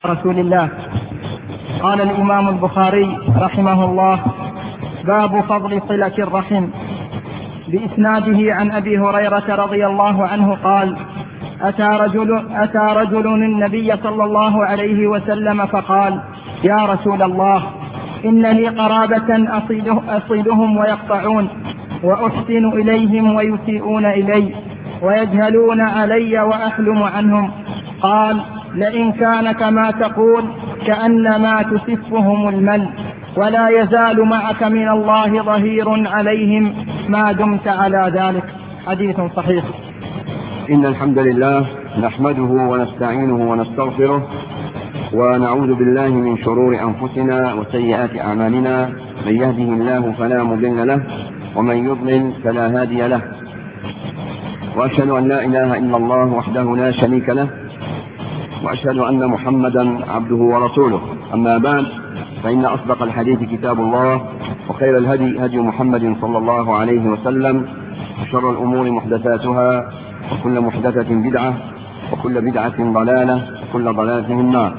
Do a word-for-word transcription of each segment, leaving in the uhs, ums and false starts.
رسول الله. قال الإمام البخاري رحمه الله: باب فضل صلة الرحم. بإسناده عن أبي هريرة رضي الله عنه قال: أتى رجل, أتى رجل النبي صلى الله عليه وسلم فقال: يا رسول الله، إن لي قرابة أصيده أصيدهم ويقطعون، وأحسن إليهم ويسيئون إلي، ويجهلون علي وأحلم عنهم. قال: لئن كان كما تقول كأنما تسفهم المل، ولا يزال معك من الله ظهير عليهم ما دمت على ذلك. حديث صحيح. إن الحمد لله نحمده ونستعينه ونستغفره، ونعوذ بالله من شرور أنفسنا وسيئات أعمالنا. من يهده الله فلا مضل له، ومن يضلل فلا هادي له. وأشهد أن لا إله إلا الله وحده لا شريك له، وأشهد أن محمدا عبده ورسوله. أما بعد، فإن أصدق الحديث كتاب الله، وخير الهدي هدي محمد صلى الله عليه وسلم، وشر الأمور محدثاتها، وكل محدثة بدعة، وكل بدعة ضلالة، وكل ضلالة في النار.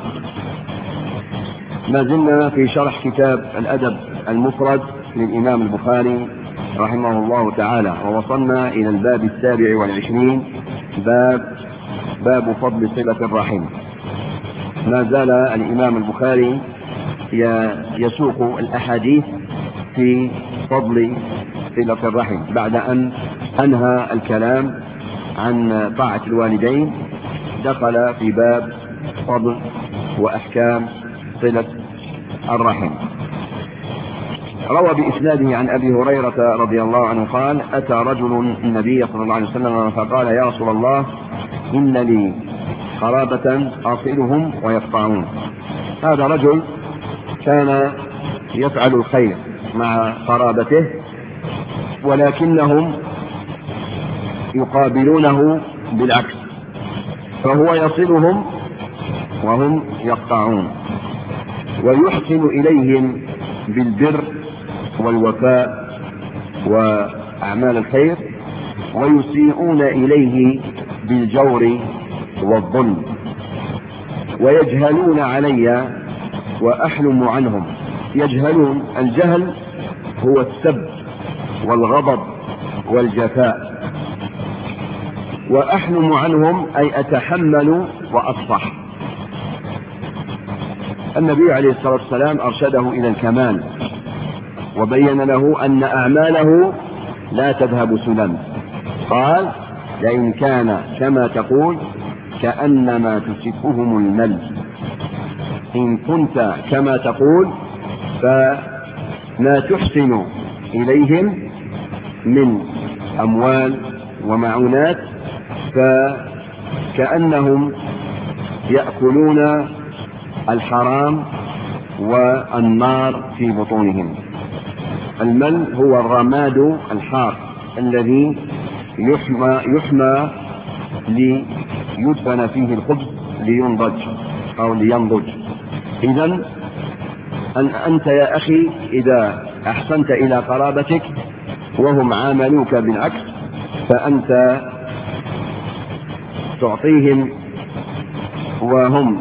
ما زلنا في شرح كتاب الأدب المفرد للإمام البخاري رحمه الله تعالى، ووصلنا إلى الباب السابع والعشرين، باب باب فضل صلة الرحم. ما زال الإمام البخاري يسوق الأحاديث في فضل صلة الرحم بعد أن أنهى الكلام عن طاعة الوالدين. دخل في باب فضل وأحكام صلة الرحم. روى بإسناده عن أبي هريرة رضي الله عنه قال: أتى رجل النبي صلى الله عليه وسلم فقال: يا رسول الله، إن لي قرابة أصلهم ويقطعون. هذا رجل كان يفعل الخير مع قرابته، ولكنهم يقابلونه بالعكس، فهو يصلهم وهم يقطعون، ويحسن إليهم بالبر والوفاء وأعمال الخير، ويسيئون إليه بالجور والظلم، ويجهلون علي وأحلم عنهم. يجهلون، الجهل هو السب والغضب والجفاء. وأحلم عنهم أي أتحمل وأصفح. النبي عليه الصلاة والسلام أرشده إلى الكمال، وبين له أن أعماله لا تذهب سدى. قال: لئن كان كما تقول كأنما تسفهم المل. إن كنت كما تقول، فما تحسن إليهم من أموال ومعونات فكأنهم يأكلون الحرام والنار في بطونهم. المل هو الرماد الحار الذي يحمى, يحمى ليدفن فيه الخبز لينضج أو لينضج. إذن أنت يا أخي إذا أحسنت إلى قرابتك وهم عاملوك بالعكس، فأنت تعطيهم وهم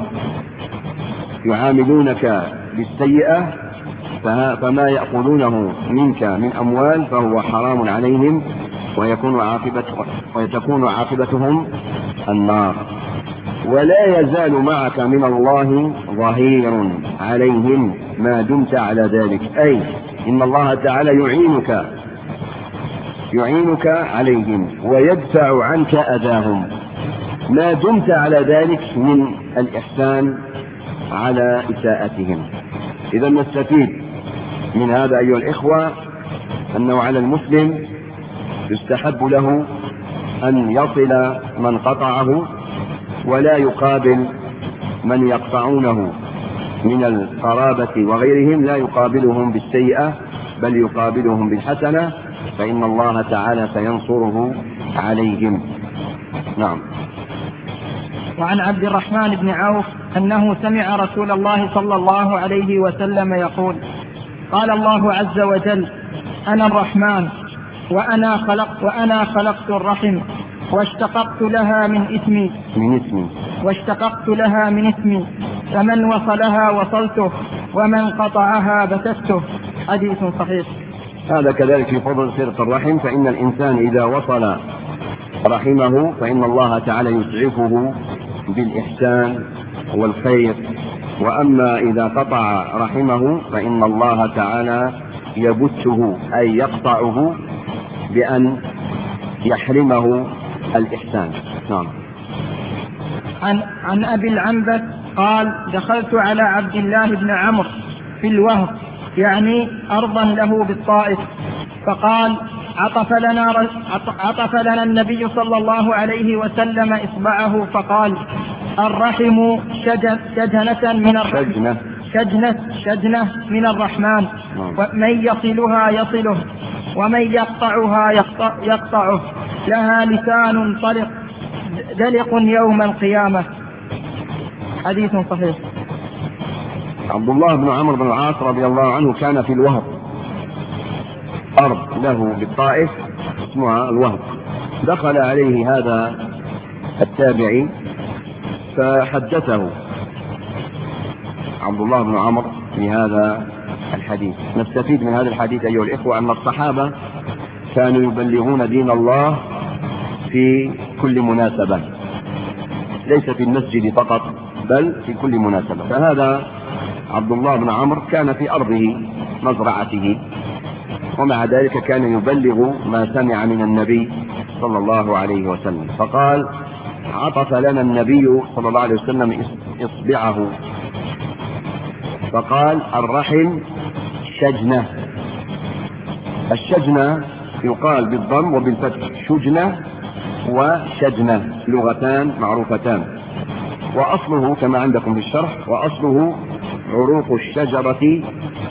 يعاملونك بالسيئة، فما يأخذونه منك من أموال فهو حرام عليهم، ويكون عاقبة وتكون عاقبتهم النار. ولا يزال معك من الله ظهير عليهم ما دمت على ذلك، أي إن الله تعالى يعينك يعينك عليهم ويدفع عنك أذاهم ما دمت على ذلك من الإحسان على إساءتهم. إذا نستفيد من هذا أيها الإخوة أنه على المسلم يستحب له أن يصل من قطعه، ولا يقابل من يقطعونه من القرابة وغيرهم، لا يقابلهم بالسيئة بل يقابلهم بالحسنة، فإن الله تعالى سينصره عليهم. نعم. وعن عبد الرحمن بن عوف أنه سمع رسول الله صلى الله عليه وسلم يقول: قال الله عز وجل: أنا الرحمن وأنا خلقت وأنا خلقت الرحم واشتققت لها من اسمي من اسمي واشتققت لها من اسمي فمن وصلها وصلته ومن قطعها بتته. حديث صحيح. هذا كذلك في فضل صلة الرحم، فإن الإنسان إذا وصل رحمه فإن الله تعالى يسعفه بالإحسان والخير، وأما إذا قطع رحمه فإن الله تعالى يبته أي يقطعه بأن يحرمه الإحسان. نعم. عن, عن أبي العنبس قال: دخلت على عبد الله بن عمرو في الوهب، يعني أرضا له بالطائف، فقال: عطف لنا, عطف لنا النبي صلى الله عليه وسلم إصبعه فقال: الرحم شجنة من الرحمن شجنة, شجنة من الرحمن، ومن يصلها يصله ومن يقطعها يقطع يقطعه، لها لسان طلق دلق يوم القيامة. حديث صحيح. عبد الله بن عمرو بن العاص رضي الله عنه كان في الوهب، أرض له بالطائف اسمها الوهب. دخل عليه هذا التابعي فحدثه عبد الله بن عمرو في هذا الحديث. نستفيد من هذا الحديث أيها الإخوة أن الصحابة كانوا يبلغون دين الله في كل مناسبة، ليس في المسجد فقط بل في كل مناسبة. فهذا عبد الله بن عمرو كان في أرضه مزرعته، ومع ذلك كان يبلغ ما سمع من النبي صلى الله عليه وسلم. فقال: عطف لنا النبي صلى الله عليه وسلم إصبعه فقال: الرحم شجنة. الشجنة يقال بالضم وبالفتح، شجنة وشجنة لغتان معروفتان، وأصله كما عندكم في الشرح، وأصله عروق الشجرة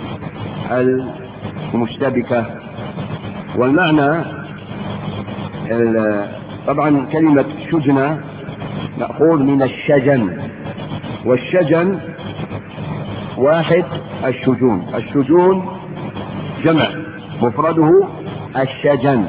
المشتبكة. والمعنى طبعا كلمة شجنة مأخوذ من الشجن، والشجن واحد الشجون، الشجون جمع مفرده الشجن.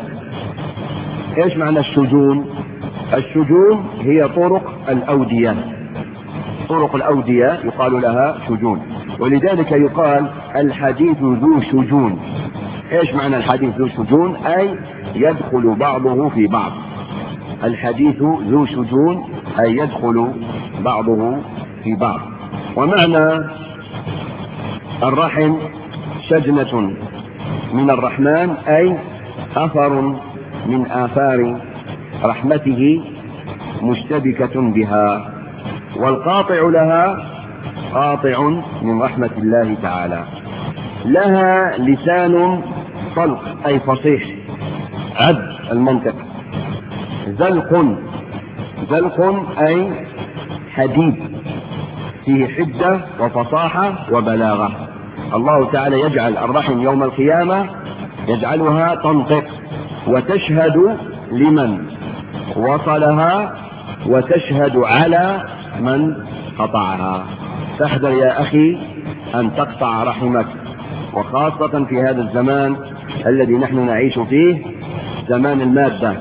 ايش معنى الشجون؟ الشجون هي طرق الأودية، طرق الأودية يقال لها شجون، ولذلك يقال الحديث ذو شجون. ايش معنى الحديث ذو شجون؟ اي يدخل بعضه في بعض. الحديث ذو شجون اي يدخل بعضه في بعض. ومعنى الرحم شجنة من الرحمن أي أثر من آثار رحمته مشتبكة بها، والقاطع لها قاطع من رحمة الله تعالى. لها لسان طلق أي فصيح، عد المنطق. زلق، زلق أي حديد فيه حدة وفصاحة وبلاغة. الله تعالى يجعل الرحم يوم القيامة يجعلها تنطق وتشهد لمن وصلها وتشهد على من قطعها. فاحذر يا أخي أن تقطع رحمك، وخاصة في هذا الزمان الذي نحن نعيش فيه، زمان المادة.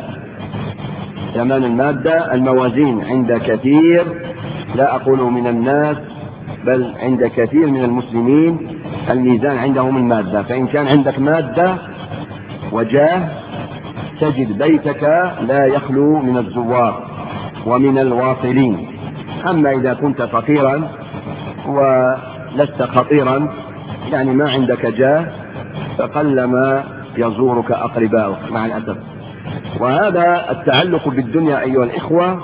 زمان المادة، الموازين عند كثير، لا أقول من الناس بل عند كثير من المسلمين، الميزان عندهم المادة. فإن كان عندك مادة وجاه تجد بيتك لا يخلو من الزوار ومن الواصلين. أما إذا كنت فقيرا ولست خطيرا، يعني ما عندك جاه، فقلما يزورك أقرباؤك مع الأسف. وهذا التعلق بالدنيا أيها الإخوة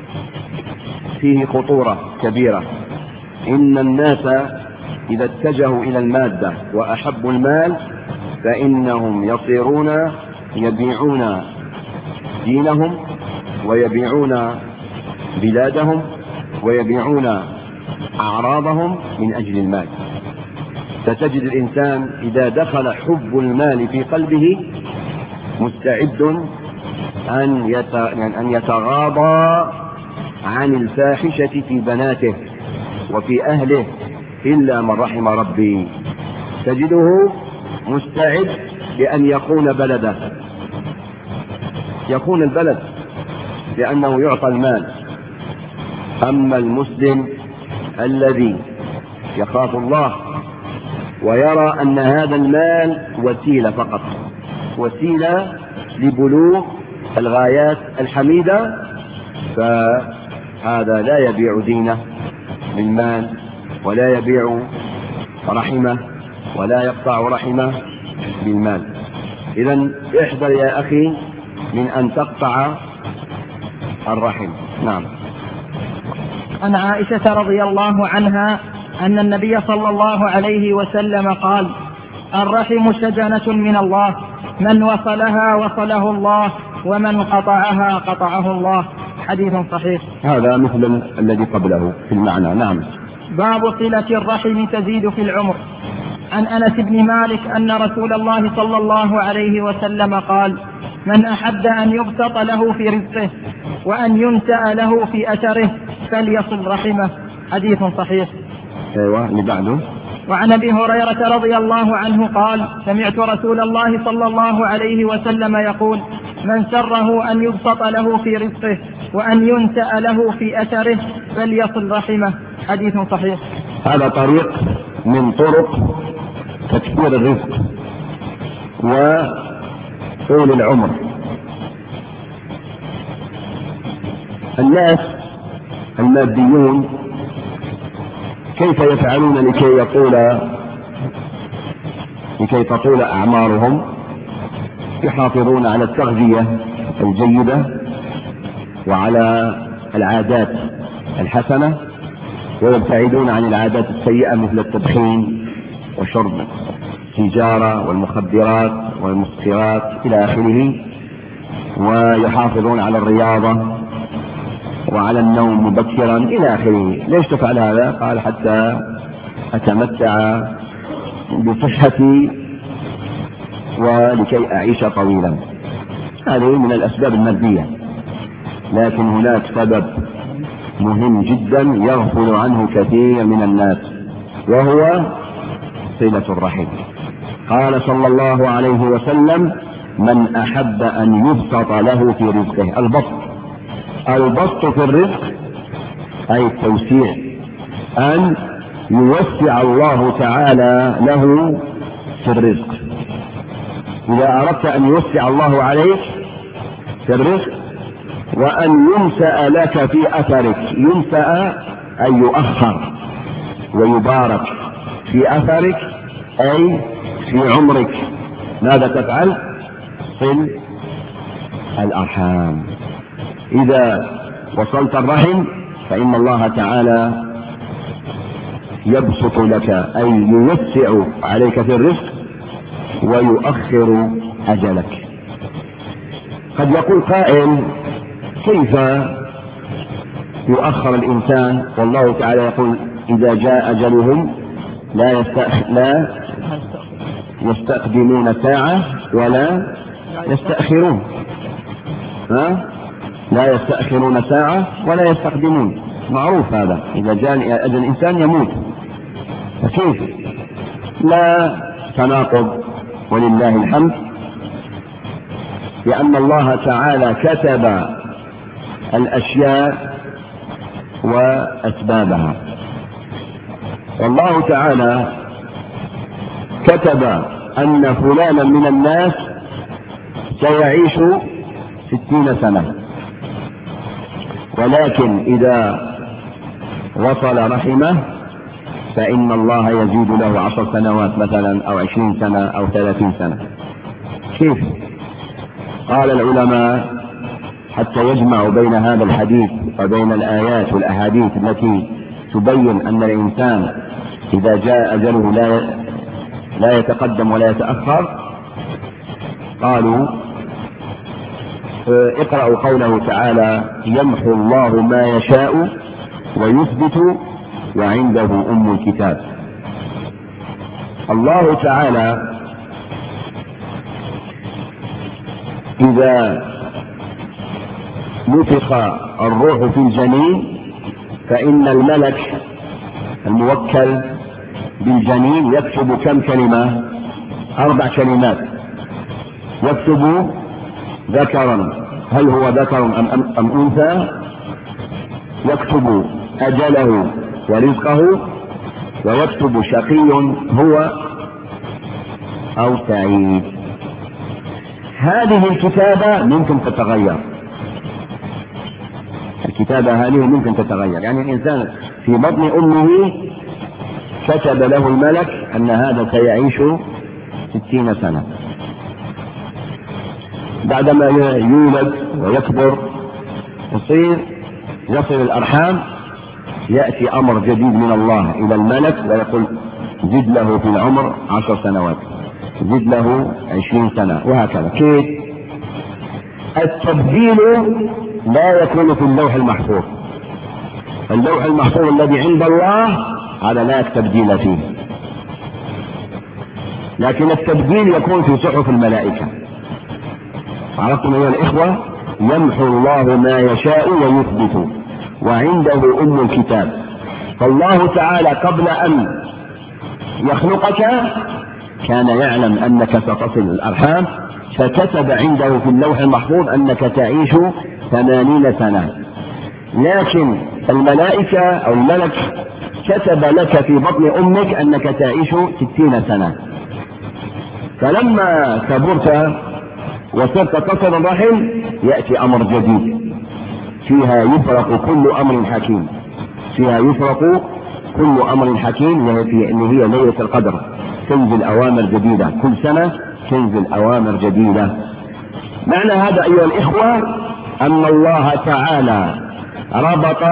فيه خطورة كبيرة. إن الناس إذا اتجهوا إلى المادة وأحبوا المال فإنهم يصيرون يبيعون دينهم ويبيعون بلادهم ويبيعون أعراضهم من أجل المال. فتجد الإنسان إذا دخل حب المال في قلبه مستعد أن يتغاضى عن الفاحشة في بناته وفي أهله إلا من رحم ربي. تجده مستعد لأن يكون بلده، يكون البلد لأنه يعطى المال. أما المسلم الذي يخاف الله ويرى أن هذا المال وسيلة فقط، وسيلة لبلوغ الغايات الحميدة، فهذا لا يبيع دينه بالمال، ولا يبيع رحمه، ولا يقطع رحمه بالمال. إذن احذر يا أخي من أن تقطع الرحم. نعم. عن عائشة رضي الله عنها أن النبي صلى الله عليه وسلم قال: الرحم شجنة من الله، من وصلها وصله الله، ومن قطعها قطعه الله. حديث صحيح. هذا مثل الذي قبله في المعنى. نعم. باب صلة الرحم تزيد في العمر. عن أنس بن مالك أن رسول الله صلى الله عليه وسلم قال: من أحب أن يبسط له في رزقه وأن ينسأ له في أثره فليصل رحمه. حديث صحيح. أيوة اللي بعده. وعن أبي هريرة رضي الله عنه قال: سمعت رسول الله صلى الله عليه وسلم يقول: من سره أن يبسط له في رزقه وأن ينسأ له في أثره فليصل رحمه. حديث صحيح. هذا طريق من طرق تكثير الرزق وطول العمر. الناس الماديون كيف يفعلون لكي يطول لكي تطول أعمارهم؟ يحافظون على التغذية الجيدة وعلى العادات الحسنة، ويبتعدون عن العادات السيئة مثل التدخين وشرب السيجارة والمخدرات والمسكرات إلى آخره، ويحافظون على الرياضة وعلى النوم مبكرا إلى آخره. ليش تفعل هذا؟ قال: حتى أتمتع بصحتي ولكي أعيش طويلا. هذه من الأسباب المادية، لكن هناك سبب مهم جدا يغفل عنه كثير من الناس، وهو صلة الرحم. قال صلى الله عليه وسلم: من أحب أن يبسط له في رزقه. البسط البسط في الرزق أي التوسيع، أن يوسع الله تعالى له في الرزق. إذا أردت أن يوسع الله عليك في الرزق وأن ينسأ لك في أثرك، ينسأ أي يؤخر ويبارك في أثرك أي في عمرك، ماذا تفعل؟ صل الأرحام. إذا وصلت الرحم فإن الله تعالى يبسط لك أي يوسع عليك في الرزق ويؤخر أجلك. قد يقول قائل: كيف يؤخر الإنسان والله تعالى يقول: إذا جاء أجلهم لا, يستأخ... لا يستقدمون ساعة ولا يستأخرون. ها؟ لا يستأخرون ساعة ولا يستقدمون، معروف هذا. إذا جاء أجل الإنسان يموت، فكيف؟ لا تناقض ولله الحمد، لأن الله تعالى كتب الأشياء وأسبابها. والله تعالى كتب أن فلانا من الناس سيعيش ستين سنة، ولكن إذا وصل رحمه فإن الله يزيد له عشر سنوات مثلا، أو عشرين سنة، أو ثلاثين سنة. كيف؟ قال العلماء: حتى يجمع بين هذا الحديث وبين الآيات والأحاديث التي تبين أن الإنسان إذا جاء أجله لا لا يتقدم ولا يتأخر، قالوا: اقرأوا قوله تعالى: يمحو الله ما يشاء ويثبت وعنده أم الكتاب. الله تعالى إذا نفخ الروح في الجنين فإن الملك الموكل بالجنين يكتب كم كلمة؟ أربع كلمات. يكتب ذكرا، هل هو ذكر أم, أم, أم أنثى؟ يكتب أجله ورزقه ويكتب شقي هو أو سعيد. هذه الكتابة ممكن تتغير، الكتابة هذه ممكن تتغير، يعني الإنسان في بطن أمه كتب له الملك أن هذا سيعيش ستين سنة، بعدما يولد ويكبر يصير يصل الأرحام، يأتي أمر جديد من الله إلى الملك ويقول زد له في العمر عشر سنوات، زد له عشرين سنة، وهكذا. كيف؟ التبديل لا يكون في اللوح المحفوظ، اللوح المحفوظ الذي عند الله هذا لا تبديل فيه، لكن التبديل يكون في صحف الملائكة. عرفتم أيها الإخوة؟ يمحو الله ما يشاء ويثبت وعنده أم الكتاب. فالله تعالى قبل أن يخلقك كان يعلم أنك ستصل الأرحام، فكتب عنده في اللوح المحفوظ أنك تعيش ثمانين سنة، لكن الملائكة أو الملك كتب لك في بطن أمك أنك تعيش ستين سنة. فلما كبرت وصرت تصل الرحم يأتي أمر جديد، فيها يفرق كل أمر حكيم، فيها يفرق كل أمر حكيم، وهي إن هي ليلة القدر، تنزل أوامر جديدة كل سنة، تنزل أوامر جديدة. معنى هذا أيها الإخوة أن الله تعالى ربط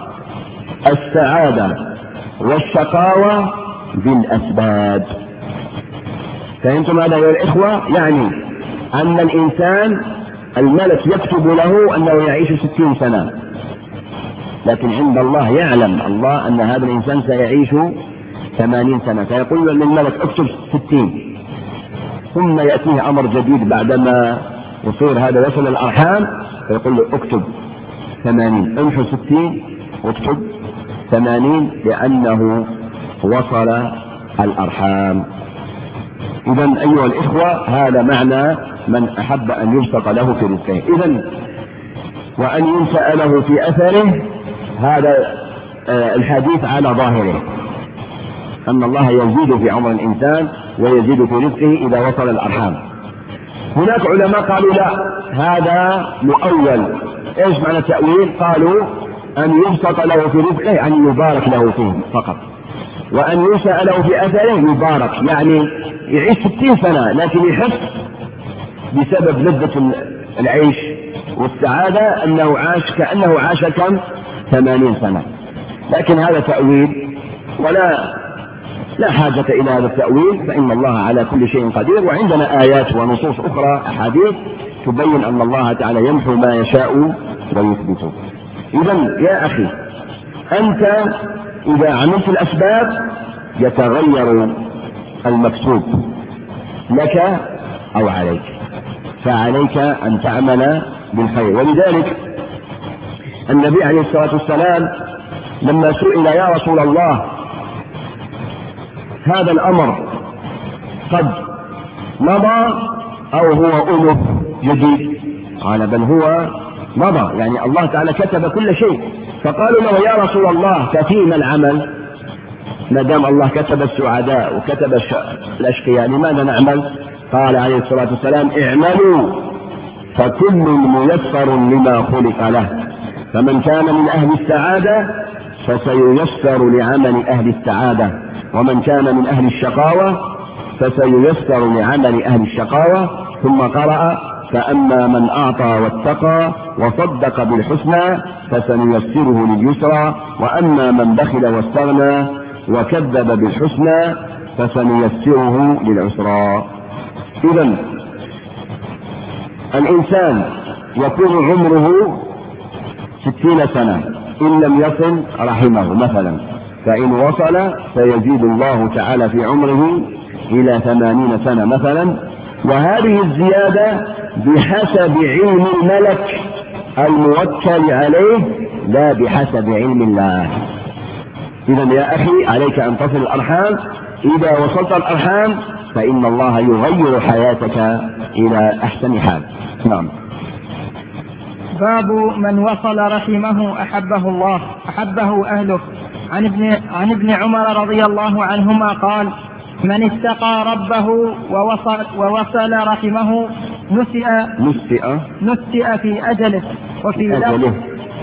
السعادة والشقاوة بالأسباب. فهمتم هذا أيها الإخوة؟ يعني أن الإنسان الملك يكتب له أنه يعيش ستين سنة، لكن عند الله يعلم الله أن هذا الإنسان سيعيش ثمانين سنة، فيقول للملك اكتب ستين، ثم يأتيه أمر جديد بعدما يصير هذا يصل الأرحام فيقول له اكتب ثمانين، امحو ستين واكتب ثمانين، لأنه وصل الأرحام. إذا أيها الإخوة هذا معنى من أحب أن يبسط له في رزقه. إذا وأن ينشأ له في أثره، هذا الحديث على ظاهره أن الله يزيد في عمر الإنسان ويزيد في رزقه إذا وصل الأرحام. هناك علماء قالوا لا، هذا مؤول. إيش معنى التأويل؟ قالوا أن يبسط له في رزقه أن يبارك له فيه فقط، وأن ينشأ له في أثره يبارك، يعني يعيش ستين سنة لكن يحس بسبب لذة العيش والسعادة أنه عاش كأنه عاش كم ثمانين سنة. لكن هذا تأويل، ولا لا حاجة إلى هذا التأويل، فإن الله على كل شيء قدير، وعندنا آيات ونصوص أخرى أحاديث تبين أن الله تعالى يمحو ما يشاء ويثبت. إذن يا أخي أنت إذا عملت الأسباب يتغير المكتوب لك أو عليك، فعليك أن تعمل بالخير. ولذلك النبي عليه الصلاة والسلام لما سئل يا رسول الله هذا الأمر قد مضى أو هو ألف جديد؟ قال بل هو مضى، يعني الله تعالى كتب كل شيء. فقالوا له يا رسول الله ففيما العمل؟ ما دام الله كتب السعداء وكتب الأشقياء لماذا نعمل؟ قال عليه الصلاة والسلام اعملوا فكل ميسر لما خلق له، فمن كان من أهل السعادة فسييسر لعمل أهل السعادة، ومن كان من أهل الشقاوة فسييسر لعمل أهل الشقاوة. ثم قرأ فأما من أعطى واتقى وصدق بالحسنى فسنيسره لليسرى، وأما من بخل واستغنى وكذب بالحسنى فسنيسره للعسرى. إذن الإنسان يكون عمره ستين سنة إن لم يصل رحمه مثلا، فإن وصل فيزيد الله تعالى في عمره إلى ثمانين سنة مثلا، وهذه الزيادة بحسب علم الملك الموكل عليه لا بحسب علم الله. إذن يا أخي عليك أن تصل الأرحام، إذا وصلت الأرحام فإن الله يغير حياتك إلى أحسن حال. نعم. باب من وصل رحمه أحبه الله أحبه أهله. عن ابن, عن ابن عمر رضي الله عنهما قال: من اتقى ربه ووصل, ووصل رحمه نسئ, نسئ, نسئ في أجله وفي أجله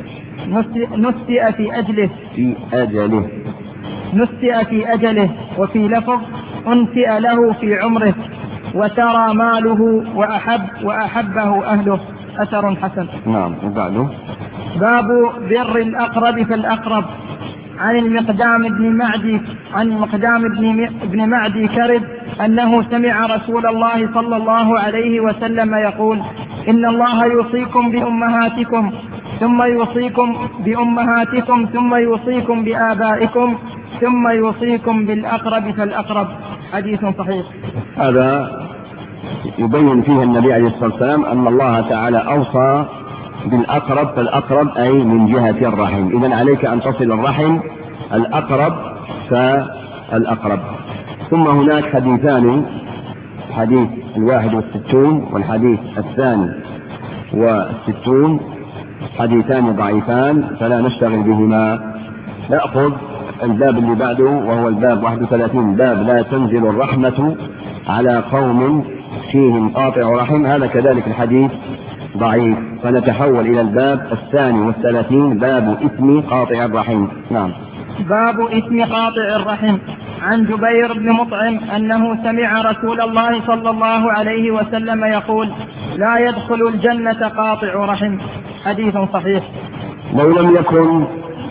نسئ في أجله في أجله نسئ في أجله وفي لفظ أنسئ له في عمره وترى ماله وأحب وأحبه أهله. أثر حسن. نعم. وبعده باب بر الأقرب فالأقرب. عن المقدام بن معدي عن المقدام بن معدي كرب أنه سمع رسول الله صلى الله عليه وسلم يقول: إن الله يوصيكم بأمهاتكم ثم يوصيكم بأمهاتكم ثم يوصيكم بآبائكم ثم يوصيكم بالأقرب فالأقرب. حديث صحيح. هذا يبين فيه النبي عليه الصلاة والسلام أن الله تعالى أوصى بالأقرب فالأقرب، أي من جهة الرحم. إذن عليك أن تصل الرحم الأقرب فالأقرب. ثم هناك حديثان، حديث الواحد والستون والحديث الثاني والستون، حديثان ضعيفان فلا نشتغل بهما. نأخذ الباب اللي بعده وهو الباب واحد وثلاثين، باب لا تنزل الرحمة على قوم فيهم قاطع رحم. هذا كذلك الحديث ضعيف، فنتحول إلى الباب الثاني والثلاثين، باب إثم قاطع الرحم. نعم. باب إثم قاطع الرحم. عن جبير بن مطعم أنه سمع رسول الله صلى الله عليه وسلم يقول: لا يدخل الجنة قاطع رحم. حديث صحيح. لو لم يكن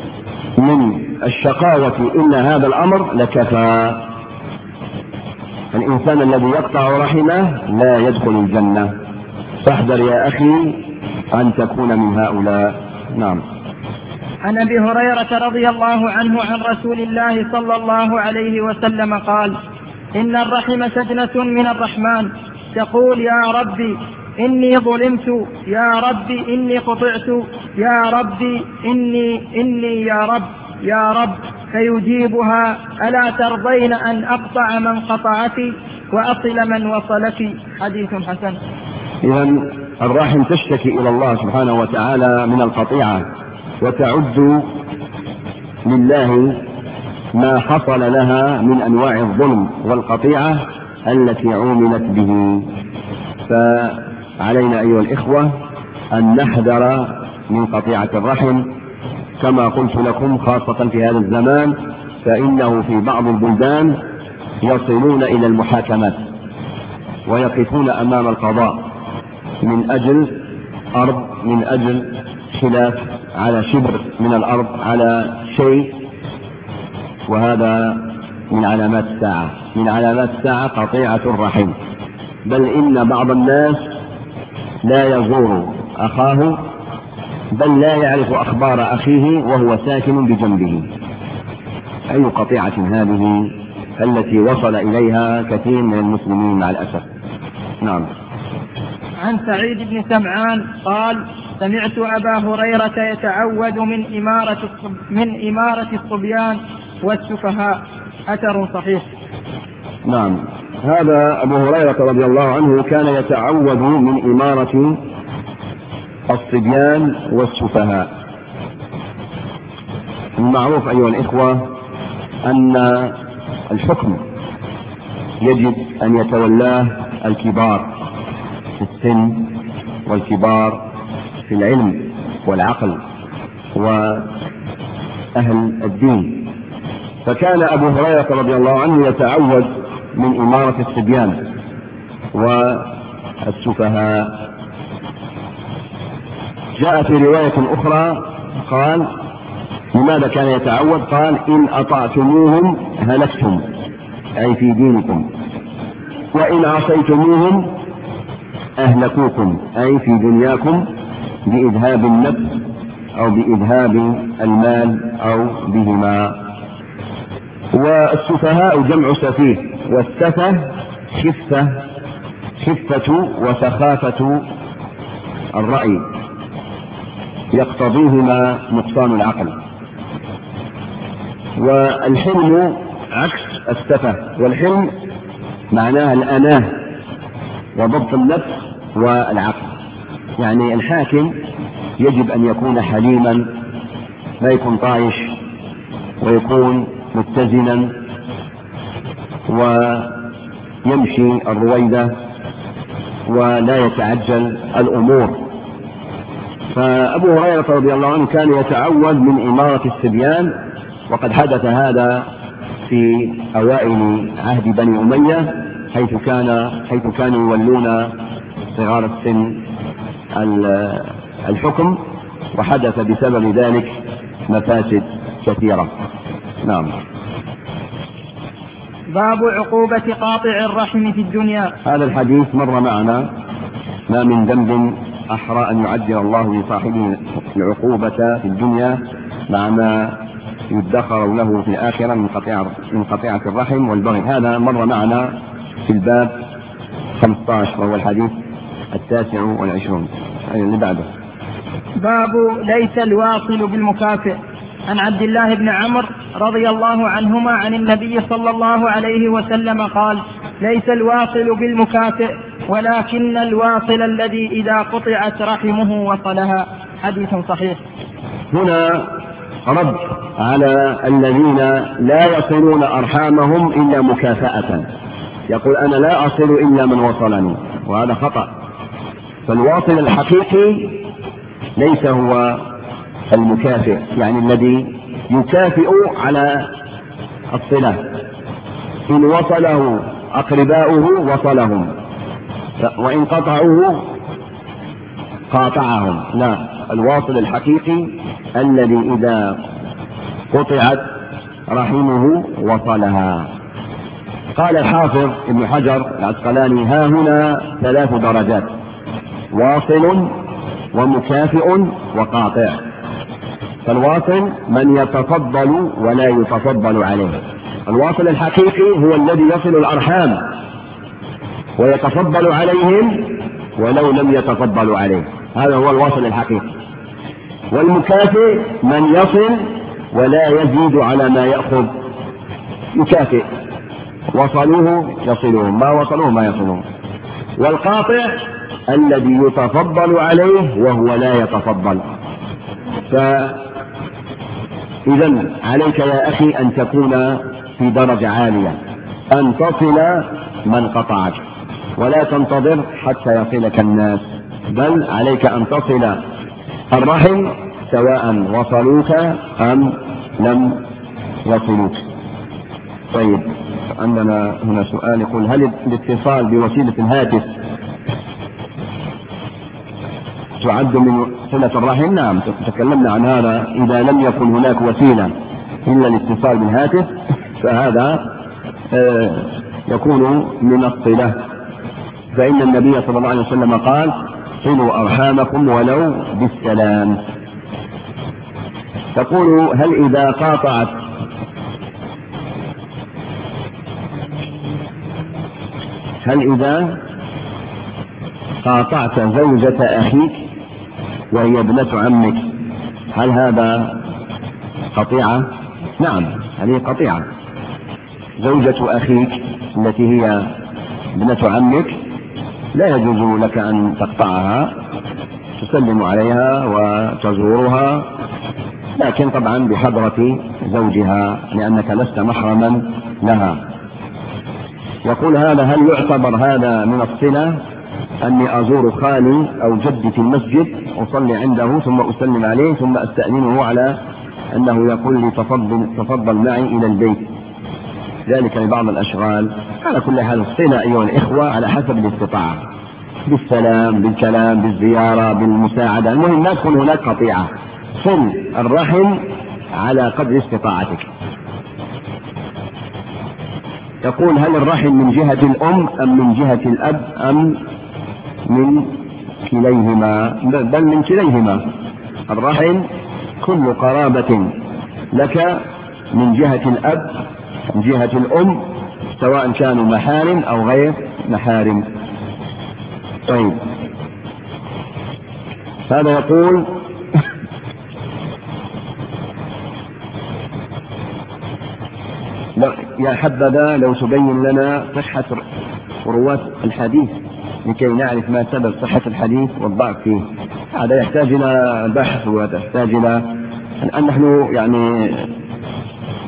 من الشقاوة إلا هذا الأمر لكفى. الإنسان الذي يقطع رحمه لا يدخل الجنة، فاحذر يا أخي أن تكون من هؤلاء. نعم. عن أبي هريرة رضي الله عنه عن رسول الله صلى الله عليه وسلم قال: إن الرحم سجنة من الرحمن تقول: يا ربي إني ظلمت، يا ربي إني قطعت، يا ربي إني إني يا رب يا رب، فيجيبها: ألا ترضين أن أقطع من قطعك وأصل من وصلك. حديث حسن. إذن الرحم تشتكي إلى الله سبحانه وتعالى من القطيعة، وتعد لله ما حصل لها من أنواع الظلم والقطيعة التي عوملت به. فعلينا أيها الإخوة أن نحذر من قطيعة الرحم، كما قلت لكم خاصة في هذا الزمان، فإنه في بعض البلدان يصلون إلى المحاكمات ويقفون أمام القضاء من أجل أرض، من أجل خلاف على شبر من الأرض، على شيء. وهذا من علامات الساعة، من علامات الساعة قطيعة الرحم. بل إن بعض الناس لا يزور أخاه، بل لا يعرف أخبار أخيه وهو ساكن بجنبه. أي قطيعة هذه التي وصل إليها كثير من المسلمين مع الأسف. نعم. عن سعيد بن سمعان قال: سمعت أبا هريرة يتعوذ من إمارة من إمارة الصبيان والسفهاء. أثر صحيح. نعم. هذا أبو هريرة رضي الله عنه كان يتعوذ من إمارة الصبيان والسفهاء. المعروف أيها الإخوة أن الحكم يجب أن يتولاه الكبار في السن والكبار في العلم والعقل وأهل الدين. فكان أبو هريرة رضي الله عنه يتعوذ من إمارة الصبيان والسفهاء. جاء في رواية أخرى قال: لماذا كان يتعوذ؟ قال: إن أطعتموهم هلكتم، أي في دينكم، وإن عصيتموهم أهلكوكم، أي في دنياكم، بإذهاب النفس أو بإذهاب المال أو بهما. والسفهاء جمع سفيه، والسفه خفة خفة وسخافة الرأي يقتضيهما نقصان العقل. والحلم عكس السفه، والحلم معناه الأناه وضبط النفس والعقل. يعني الحاكم يجب أن يكون حليما، لا يكون طايش ويكون متزنا ويمشي الرويدة ولا يتعجل الأمور. فأبو هريرة رضي الله عنه كان يتعود من إمارة الصبيان، وقد حدث هذا في أوائل عهد بني أمية حيث كان حيث كانوا يولون صغار السن الحكم، وحدث بسبب ذلك مفاسد كثيرة. نعم. باب عقوبة قاطع الرحم في الدنيا. هذا الحديث مر معنا. ما من ذنب أحرى أن يعجل الله لصاحبه العقوبة في الدنيا مع ما يدخر له في الآخرة من قطيعة الرحم والبغي. هذا مر معنا في الباب خمسة عشر وهو الحديث التاسع والعشرون. اللي بعده باب ليس الواصل بالمكافئ. عن عبد الله بن عمرو رضي الله عنهما عن النبي صلى الله عليه وسلم قال: ليس الواصل بالمكافئ ولكن الواصل الذي إذا قطعت رحمه وصلها. حديث صحيح. هنا رد على الذين لا يصلون أرحامهم إلا مكافأة. يقول أنا لا أصل إلا من وصلني، وهذا خطأ. فالواصل الحقيقي ليس هو المكافئ، يعني الذي يكافئ على الصلة. إن وصله أقرباؤه وصلهم، وإن قطعوه قاطعهم. لا، الواصل الحقيقي الذي إذا قطعت رحمه وصلها. قال الحافظ ابن حجر العسقلاني: ها هنا ثلاث درجات: واصل ومكافئ وقاطع. فالواصل من يتفضل ولا يتفضل عليه. الواصل الحقيقي هو الذي يصل الأرحام ويتفضل عليهم ولو لم يتفضلوا عليه، هذا هو الواصل الحقيقي. والمكافئ من يصل ولا يزيد على ما يأخذ، يكافئ، وصلوه يصلون، ما وصلوه ما يصلون. والقاطع الذي يتفضل عليه وهو لا يتفضل. فإذن عليك يا أخي أن تكون في درجة عالية، أن تصل من قطعك، ولا تنتظر حتى يصلك الناس، بل عليك أن تصل الرحم سواء وصلوك أم لم يصلوك. طيب، عندنا هنا سؤال يقول: هل الاتصال بوسيلة الهاتف تعد من صلة الرحم؟ نعم، تكلمنا عن هذا. إذا لم يكن هناك وسيلة إلا الاتصال بالهاتف فهذا آه يكون من الصلة. فإن النبي صلى الله عليه وسلم قال: صلوا أرحامكم ولو بالسلام. تقول: هل إذا قاطعت هل إذا قاطعت زوجة أخيك وهي ابنة عمك هل هذا قطيعة؟ نعم، هذه قطيعة. زوجة أخيك التي هي ابنة عمك لا يجوز لك أن تقطعها، تسلم عليها وتزورها، لكن طبعا بحضرة زوجها لأنك لست محرما لها. يقول: هذا هل يعتبر هذا من الصلة؟ أني أزور خالي أو جدي في المسجد، أصلي عنده ثم أسلم عليه ثم أستأذنه على أنه يقول لي تفضل, تفضل معي إلى البيت، ذلك لبعض الأشغال. على كل حال الصلة أيها الإخوة على حسب الاستطاعة، بالسلام، بالكلام، بالزيارة، بالمساعدة، المهم لا تكون هناك قطيعة. صل الرحم على قدر استطاعتك. يقول: هل الرحم من جهة الأم أم من جهة الأب أم من كليهما؟ بل من كليهما. الرحم كل قرابة لك من جهة الأب من جهة الأم، سواء كانوا محارم أو غير محارم. طيب، هذا يقول: يا حبذا لو تبين لنا صحة رواة الحديث لكي نعرف ما سبب صحة الحديث والضعف فيه. هذا يحتاج إلى بحث ويحتاج إلى أن نحن يعني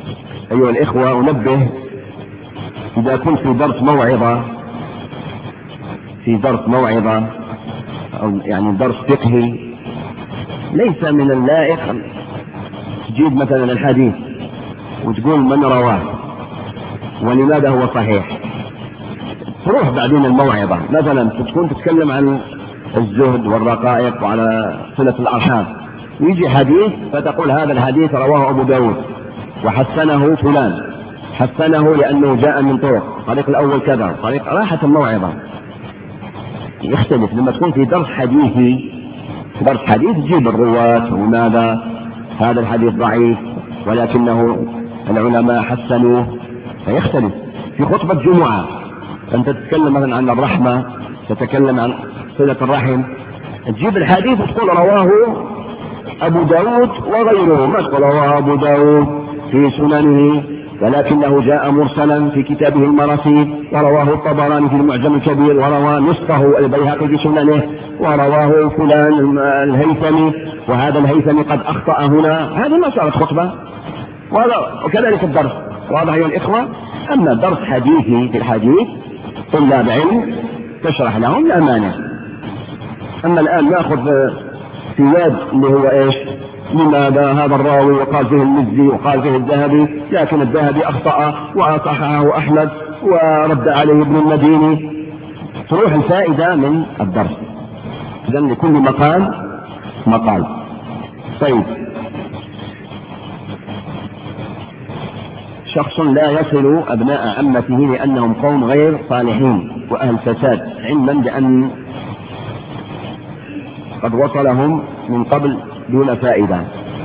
أيها الإخوة أنبه، إذا كنت في درس موعظة في درس موعظة أو يعني درس فقهي، ليس من اللائق تجيب مثلا الحديث وتقول من رواه ولماذا هو صحيح. تروح بعدين الموعظة مثلا تكون تتكلم عن الزهد والرقائق وعلى صلة الأرحام، ويجي حديث فتقول هذا الحديث رواه أبو داود وحسنه فلان، حسنه لأنه جاء من طرق، طريق الأول كذا، طريق راحة الموعظة. يختلف لما تكون في درس حديثي، في درس حديث تجيب الرواة وماذا هذا الحديث ضعيف ولكنه العلماء حسنوه، فيختلف. في خطبة جمعة أنت تتكلم مثلا عن الرحمة، تتكلم عن صلة الرحم، تجيب الحديث وتقول رواه أبو داود وغيره، ما تقول رواه أبو داود في سننه ولكنه جاء مرسلا في كتابه المراسيل، ورواه الطبراني في المعجم الكبير، وروى نصفه البيهقي في سننه، ورواه فلان الهيثمي وهذا الهيثمي قد أخطأ هنا. هذه ما صارت خطبة. وكذلك الدرس واضح أيها الإخوة. أما درس حديثي في الحديث طلاب علم تشرح لهم لا مانع. أما الآن نأخذ في يد اللي هو إيش، لماذا هذا الراوي وقال فيه المزي وقال فيه الذهبي، لكن الذهبي أخطأ وصححه أحمد ورد عليه ابن المديني، تروح الفائدة من الدرس. إذن لكل مقام مقال. طيب، شخص لا يصل أبناء عمته لأنهم قوم غير صالحين وأهل فساد، علما بأن قد وصلهم من قبل دون فائدة.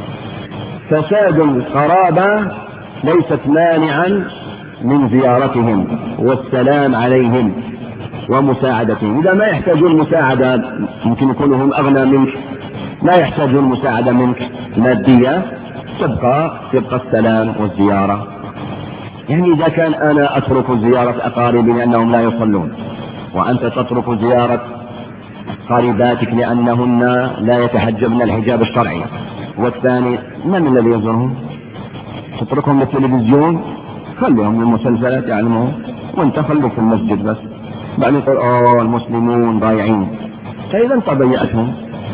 فساد القرابة ليست مانعا من زيارتهم والسلام عليهم ومساعدتهم. إذا ما يحتاجون مساعدة، يمكن يكونوا هم أغنى منك، لا يحتاجون مساعدة منك مادية، تبقى تبقى السلام والزيارة. يعني إذا كان أنا أترك زيارة أقاربي لأنهم لا يصلون، وأنت تترك زيارة قريباتك لأنهن لا يتحجبن الحجاب الشرعي، والثاني من الذي يزورهم؟ تتركهم للتلفزيون، خليهم للمسلسلات يعلمون، وانت خليك في المسجد بس. بعدين يقول اوه المسلمون ضايعين، فإذا انت ضيعتهم.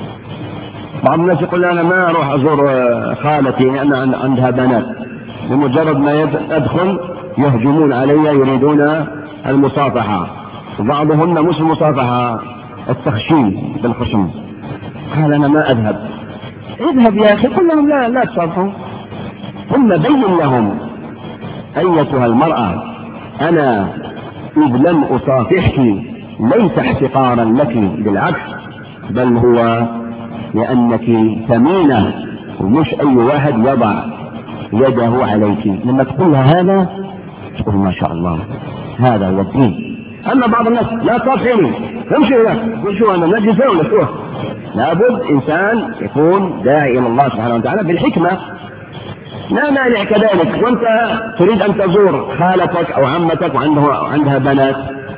بعض الناس يقول أنا ما أروح أزور خالتي لأن عندها بنات، بمجرد ما أدخل يهجمون علي يريدون المصافحة، وبعضهم مش المصافحة، التخشين بالخشم. قال أنا ما أذهب. اذهب يا أخي، قل لهم لا لا تصافحوا، ثم بين لهم أيتها المرأة أنا إذ لم أصافحك ليس احتقارا لك، بالعكس بل هو لأنك ثمينة ومش أي واحد يضع يده عليك. لما تقول هذا تقول ما شاء الله هذا هو الدين. أما بعض الناس لا تصافحني، امشي هناك، قل شو أنا نجسة ولا شو؟ لابد إنسان يكون داعي إلى الله سبحانه وتعالى بالحكمة. لا مانع كذلك، وأنت تريد أن تزور خالتك أو عمتك وعندها بنات،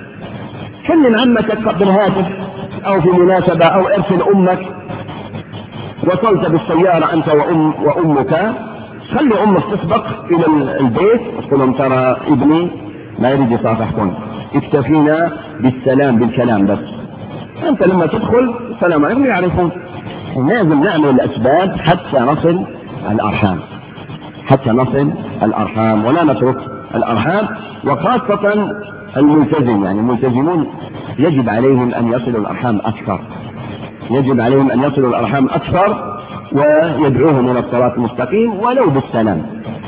كلم عمتك بالهاتف أو في مناسبة، أو ارسل أمك. وصلت بالسيارة أنت وأم وأمك، خلي أمك تسبق إلى البيت وتقول لهم ترى ابني ما يريد يصافحكم، اكتفينا بالسلام بالكلام بس، أنت لما تدخل السلام عليكم يعرفون. لازم نعمل الأسباب حتى نصل الأرحام، حتى نصل الأرحام ولا نترك الأرحام. وخاصة الملتزم، يعني الملتزمون يجب عليهم أن يصلوا الأرحام أكثر، يجب عليهم أن يصلوا الأرحام أكثر ويدعوهم إلى الصراط المستقيم ولو بالسلام.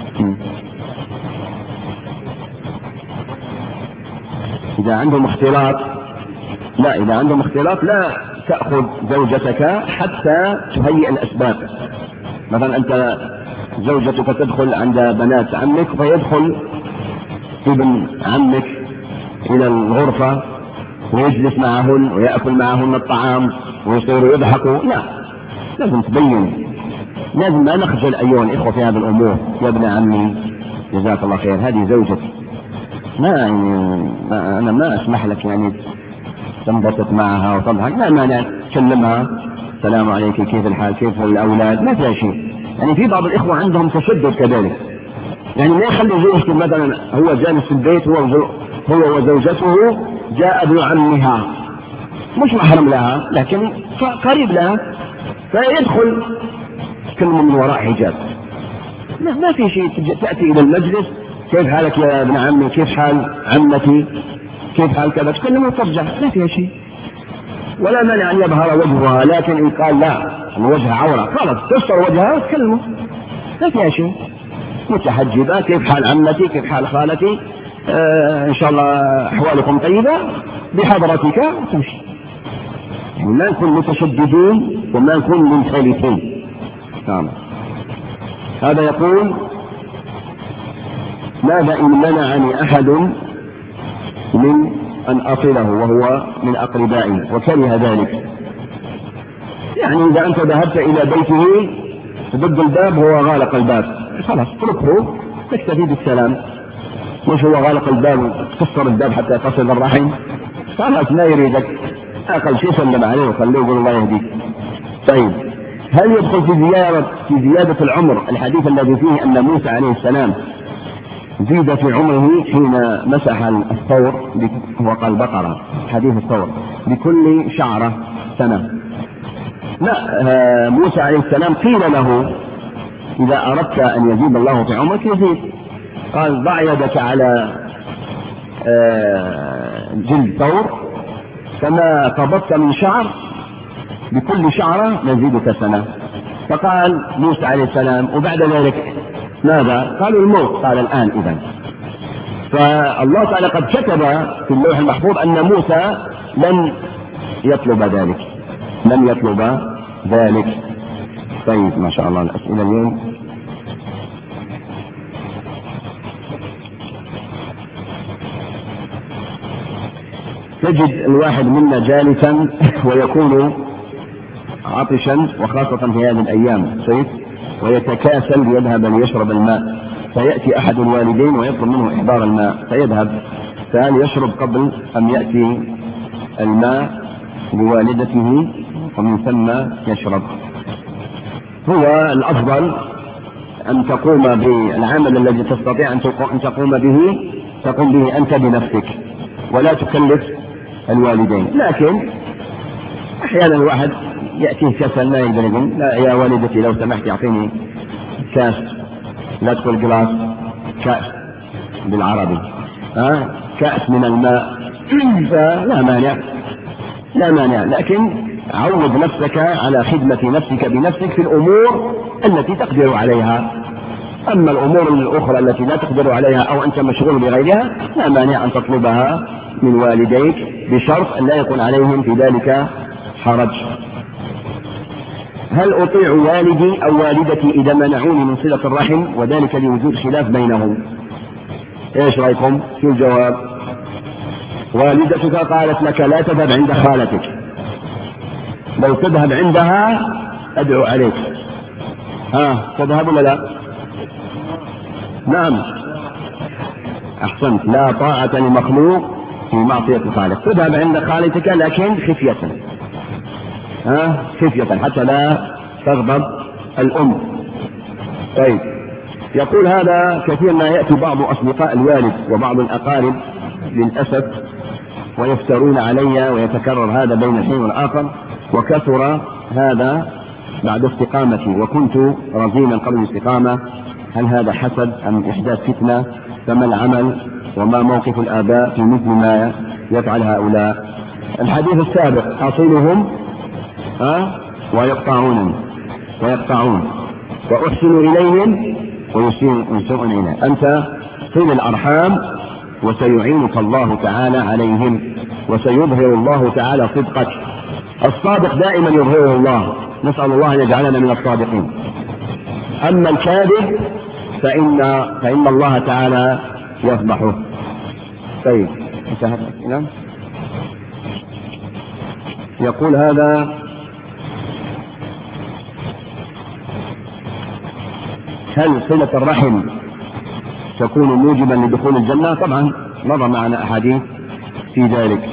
إذا عندهم اختلاط، لا إذا عندهم اختلاط لا تأخذ زوجتك حتى تهيئ الأسباب. مثلا أنت زوجتك تدخل عند بنات عمك فيدخل ابن عمك إلى الغرفة ويجلس معهن ويأكل معهن الطعام ويصيروا يضحكوا، لا، لازم تبين، لازم ما نخجل أيها الإخوة في هذه الأمور. يا ابن عمي جزاك الله خير، هذه زوجتي، ما يعني ما أنا ما أسمح لك يعني تنبسط معها وتضحك، لا مانع تكلمها السلام عليك كيف الحال كيف الأولاد، ما فيها شيء. يعني في بعض الإخوة عندهم تشدد كذلك، يعني ما يخلي زوجته مثلا هو جالس في البيت، هو هو وزوجته، جاء ابن عمها مش محرم لها لكن قريب لها، فيدخل كلمة من وراء حجاب، ما في شيء. تأتي إلى المجلس، كيف حالك يا ابن عمي، كيف حال عمتي، كيف حال كذا، تكلم وترجع، ما فيها شيء، ولا مانع أن يظهر وجهها. لكن إن قال لا الوجه عورة، خلاص تستر وجهها وتكلمه، ما فيها شيء. متحجبة، كيف حال عمتي، كيف حال خالتي، آه إن شاء الله أحوالكم طيبة بحضرتك، وتمشي. وما نكون متشددين وما نكون منفلتين. نعم. هذا يقول: ماذا إن منعني أحد من أن أصله وهو من أقربائي وكره ذلك؟ يعني إذا أنت ذهبت إلى بيته ضد الباب هو غالق الباب، خلاص اتركه، تكتفي بالسلام. مش هو غالق الباب تكسر الباب حتى تصل الرحم، خلاص ما يريدك، أقل شيء سلم عليه وخليه يقول الله يهديك. طيب، هل يدخل في زيادة في زيادة العمر الحديث الذي فيه أن موسى عليه السلام زيد في عمره حين مسح الثور، هو قال بقرة، حديث الثور بكل شعرة سنة؟ لا، موسى عليه السلام قيل له: إذا أردت أن يزيد الله في عمرك يزيد. قال: ضع يدك على جلد ثور، فما قبضت من شعر بكل شعرة نزيدك سنة. فقال موسى عليه السلام: وبعد ذلك ماذا؟ قالوا: الموت. قال: الآن إذن. فالله تعالى قد كتب في اللوح المحفوظ أن موسى لن يطلب ذلك، لن يطلب ذلك. طيب، ما شاء الله الأسئلة اليوم. تجد الواحد منا جالسا ويكون عطشا، وخاصة في هذه الأيام صيف، ويتكاسل ليذهب ليشرب الماء، فيأتي أحد الوالدين ويطلب منه إحضار الماء فيذهب، فهل يشرب قبل أم يأتي الماء لوالدته ومن ثم يشرب؟ هو الأفضل أن تقوم بالعمل الذي تستطيع أن تقوم به تقوم به أنت بنفسك ولا تكلف الوالدين. لكن أحيانا الواحد يأتيه كسل ما يقدر يقول: لا يا والدتي لو سمحت أعطيني كاس، لا تقول جلاس، كاس بالعربي، ها كاس من الماء، فلا مانع، لا مانع. لكن عود نفسك على خدمة نفسك بنفسك في الأمور التي تقدر عليها. أما الأمور الأخرى التي لا تقدر عليها أو أنت مشغول بغيرها لا مانع أن تطلبها من والديك، بشرط أن لا يكون عليهم في ذلك حرج. هل أطيع والدي أو والدتي إذا منعوني من صلة الرحم وذلك لوجود خلاف بينهم؟ إيش رأيكم في الجواب؟ والدتك قالت لك: لا تذهب عند خالتك، لو تذهب عندها أدعو عليك، ها تذهب ولا لا؟ نعم، أحسنت. لا طاعة لمخلوق في معصية الخالق. تذهب عند خالتك لكن خفية، ها خفية حتى لا تغضب الأم. طيب، يقول: هذا كثير ما يأتي بعض أصدقاء الوالد وبعض الأقارب للأسف ويفترون علي، ويتكرر هذا بين الحين والآخر، وكثر هذا بعد استقامتي، وكنت رزينا قبل الاستقامة. هل هذا حسد أم إحداث فتنة؟ فما العمل وما موقف الآباء في مثل ما يفعل هؤلاء؟ الحديث السابق: أصلهم ها ويقطعون ويقطعون وأحسن إليهم ويسيئون إليه. أنت صل الأرحام وسيعينك الله تعالى عليهم، وسيظهر الله تعالى صدقك. الصادق دائما يظهره الله، نسأل الله أن يجعلنا من الصادقين. أما الكاذب فإن, فإن الله تعالى يفضحه. طيب، انتهت الأسئلة. يقول هذا: هل صلة الرحم تكون موجبا لدخول الجنة؟ طبعا مر معنا أحاديث في ذلك.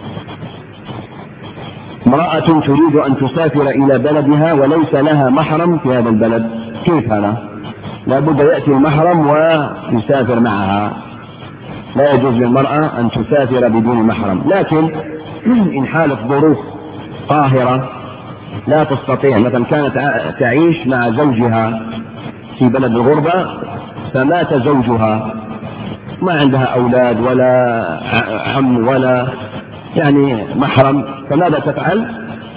امرأة تريد أن تسافر إلى بلدها وليس لها محرم في هذا البلد، كيف هذا؟ لابد يأتي المحرم ويسافر معها، لا يجوز للمرأة أن تسافر بدون محرم. لكن إن حالت ظروف قاهرة لا تستطيع، مثلا كانت تعيش مع زوجها في بلد الغربة فمات زوجها، ما عندها أولاد ولا عم ولا يعني محرم، فماذا تفعل؟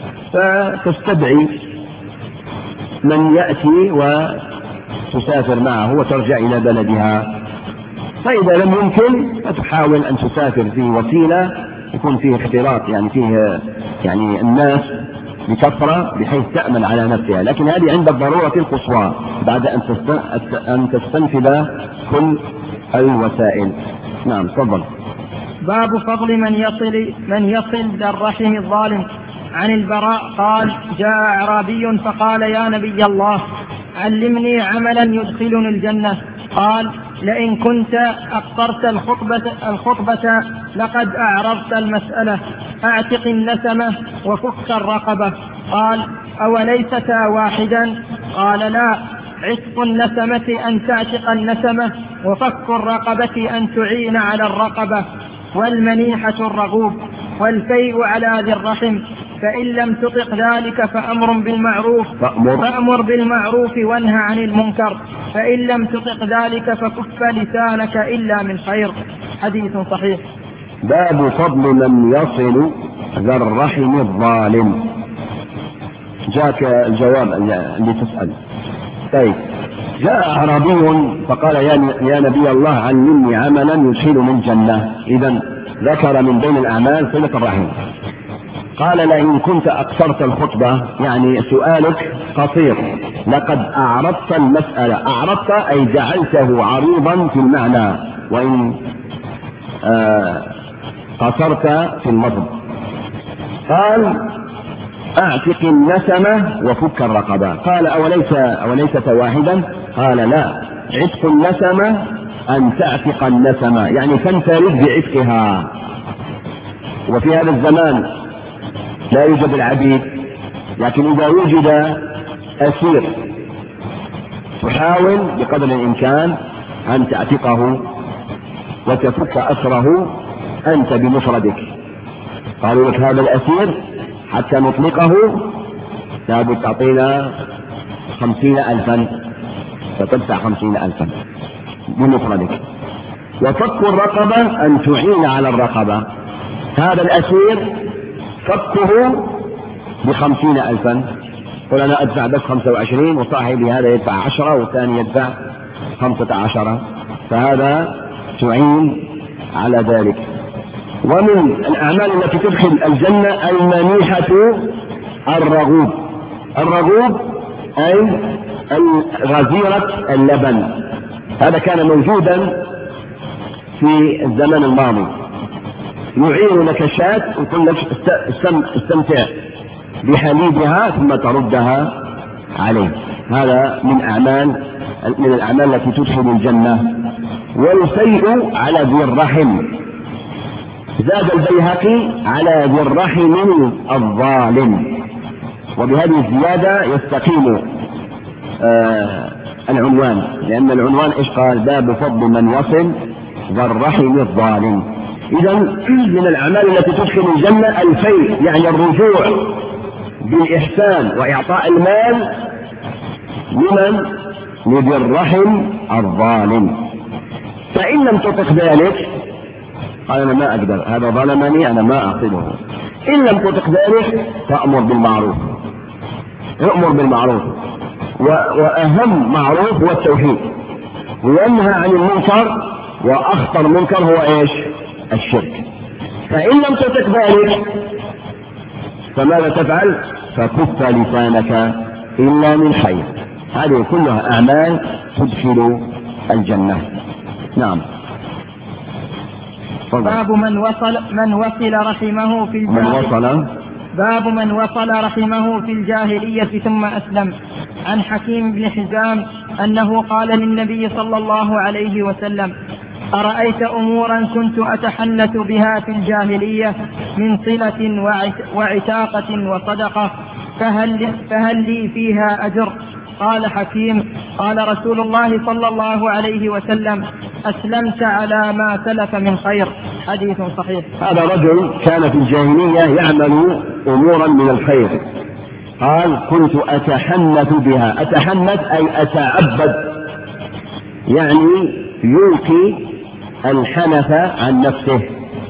فتستدعي من يأتي وتسافر معه وترجع إلى بلدها. فإذا لم يمكن فتحاول أن تسافر في وسيلة يكون فيه اختلاط، يعني فيه يعني الناس بكثرة بحيث تأمن على نفسها، لكن هذه عند الضرورة القصوى بعد أن تستنفذ كل الوسائل. نعم تفضل. باب فضل من يصل من يصل ذا الرحم الظالم. عن البراء قال: جاء أعرابي فقال: يا نبي الله، علمني عملا يدخلني الجنة. قال: لئن كنت أقصرت الخطبة, الخطبة لقد أعرضت المسألة، أعتق النسمة وفك الرقبة. قال: أوليستا واحدا؟ قال: لا، عتق النسمة أن تعتق النسمة، وفك الرقبة أن تعين على الرقبة، والمنيحة الرغوب، والفيء على ذي الرحم، فإن لم تطق ذلك فأمر بالمعروف فأمر بالمعروف وانهى عن المنكر، فإن لم تطق ذلك فكف لسانك إلا من خير. حديث صحيح. باب فضل من يصل ذا الرحم الظالم. جاءك الجواب اللي تسأل. طيب، جاء أعرابي فقال: يا نبي الله، علمني عملا يدخلني الجنة. إذن ذكر من بين الأعمال صلة الرحم. قال: لئن كنت أقصرت الخطبة، يعني سؤالك قصير، لقد أعرضت المسألة. أعرضت أي جعلته عريضا في المعنى، وإن آه قصرت في اللفظ. قال: أعتق النسمة وفك الرقبة. قال: أوليس أوليست واحدا؟ قال: لا، عتق النسمة أن تعتق النسمة، يعني تنفرد بعتقها. وفي هذا الزمان لا يوجد العبيد، لكن إذا وجد أسير تحاول بقدر الإمكان أن تعتقه وتفك أسره أنت بمفردك. قالوا لك: هذا الأسير حتى نطلقه لابد تعطينا خمسين ألفا، فتدفع خمسين ألفا بمفردك. وفك الرقبة أن تعين على الرقبة. هذا الأسير فكه بخمسين ألفا، قل أنا أدفع بس خمسة وعشرين، وصاحبي هذا يدفع عشرة والثاني يدفع خمسة عشرة، فهذا تعين على ذلك. ومن الأعمال التي تدخل الجنة المنيحة الرغوب. الرغوب أي غزيرة اللبن. هذا كان موجودا في الزمن الماضي، يعين لك شاة ويقول لك استمتع بحليبها ثم تردها عليه. هذا من أعمال من الأعمال التي تدخل الجنة. والفيء على ذي الرحم. زاد البيهقي: على ذي الرحم الظالم. وبهذه الزيادة يستقيم آه العنوان، لأن العنوان إيش قال؟ باب فضل من يصل ذا الرحم الظالم. إذا من الأعمال التي تدخل الجنة الفيء، يعني الرجوع بالإحسان وإعطاء المال لمن؟ لذي الرحم الظالم. فإن لم تطق ذلك قال: أنا ما أقدر، هذا ظلمني، أنا ما أعطيه. إن لم تطق ذلك فأمر بالمعروف. يأمر بالمعروف، وأهم معروف هو التوحيد، وينهى عن المنكر، وأخطر منكر هو إيش؟ الشرك. فإن لم تطق ذلك فماذا تفعل؟ فكف لسانك إلا من خير. هذه كلها أعمال تدخل الجنة. نعم. باب من وصل من وصل رحمه في من وصل باب من وصل رحمه في الجاهلية ثم أسلم. عن حكيم بن حزام أنه قال للنبي صلى الله عليه وسلم: أرأيت أمورا كنت أتحنث بها في الجاهلية من صلة وعتاقة وصدقة، فهل, فهل لي فيها أجر؟ قال حكيم قال رسول الله صلى الله عليه وسلم أسلمت على ما سلف من خير. حديث صحيح. هذا رجل كان في الجاهلية يعمل أمورا من الخير، قال كنت أتحنث بها. أتحنث أي أتعبد، يعني يلقي الحنث عن نفسه.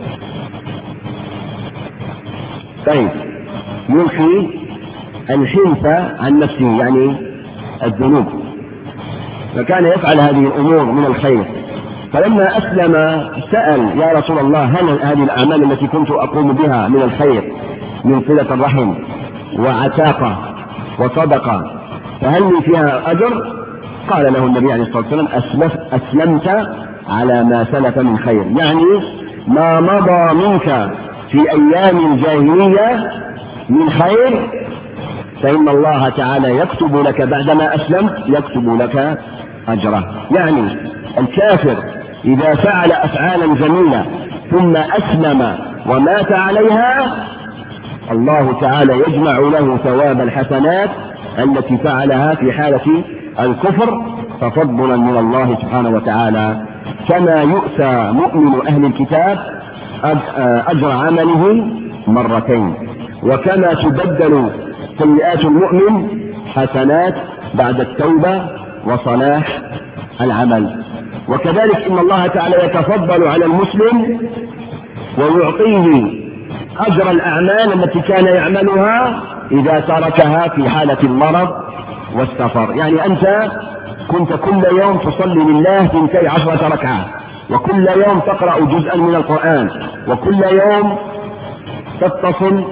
طيب، يلقي الحنث عن نفسه يعني الذنوب، فكان يفعل هذه الأمور من الخير. فلما أسلم سأل يا رسول الله هل هذه الأعمال التي كنت أقوم بها من الخير من صلة الرحم وعتاقة وصدقة فهل لي فيها أجر؟ قال له النبي عليه الصلاة والسلام أسلمت على ما سلف من خير، يعني ما مضى منك في أيام الجاهلية من خير فإن الله تعالى يكتب لك بعدما أسلمت يكتب لك أجره. يعني الكافر إذا فعل أفعالا جميلة ثم أسلم ومات عليها الله تعالى يجمع له ثواب الحسنات التي فعلها في حالة الكفر تفضلا من الله سبحانه وتعالى، كما يؤتى مؤمن أهل الكتاب أجر عمله مرتين، وكما تبدل سيئات المؤمن حسنات بعد التوبة وصلاح العمل. وكذلك إن الله تعالى يتفضل على المسلم ويعطيه أجر الأعمال التي كان يعملها إذا تركها في حالة المرض والسفر. يعني أنت كنت كل يوم تصلي لله اثنتي عشرة ركعة، وكل يوم تقرأ جزءا من القرآن، وكل يوم تتصل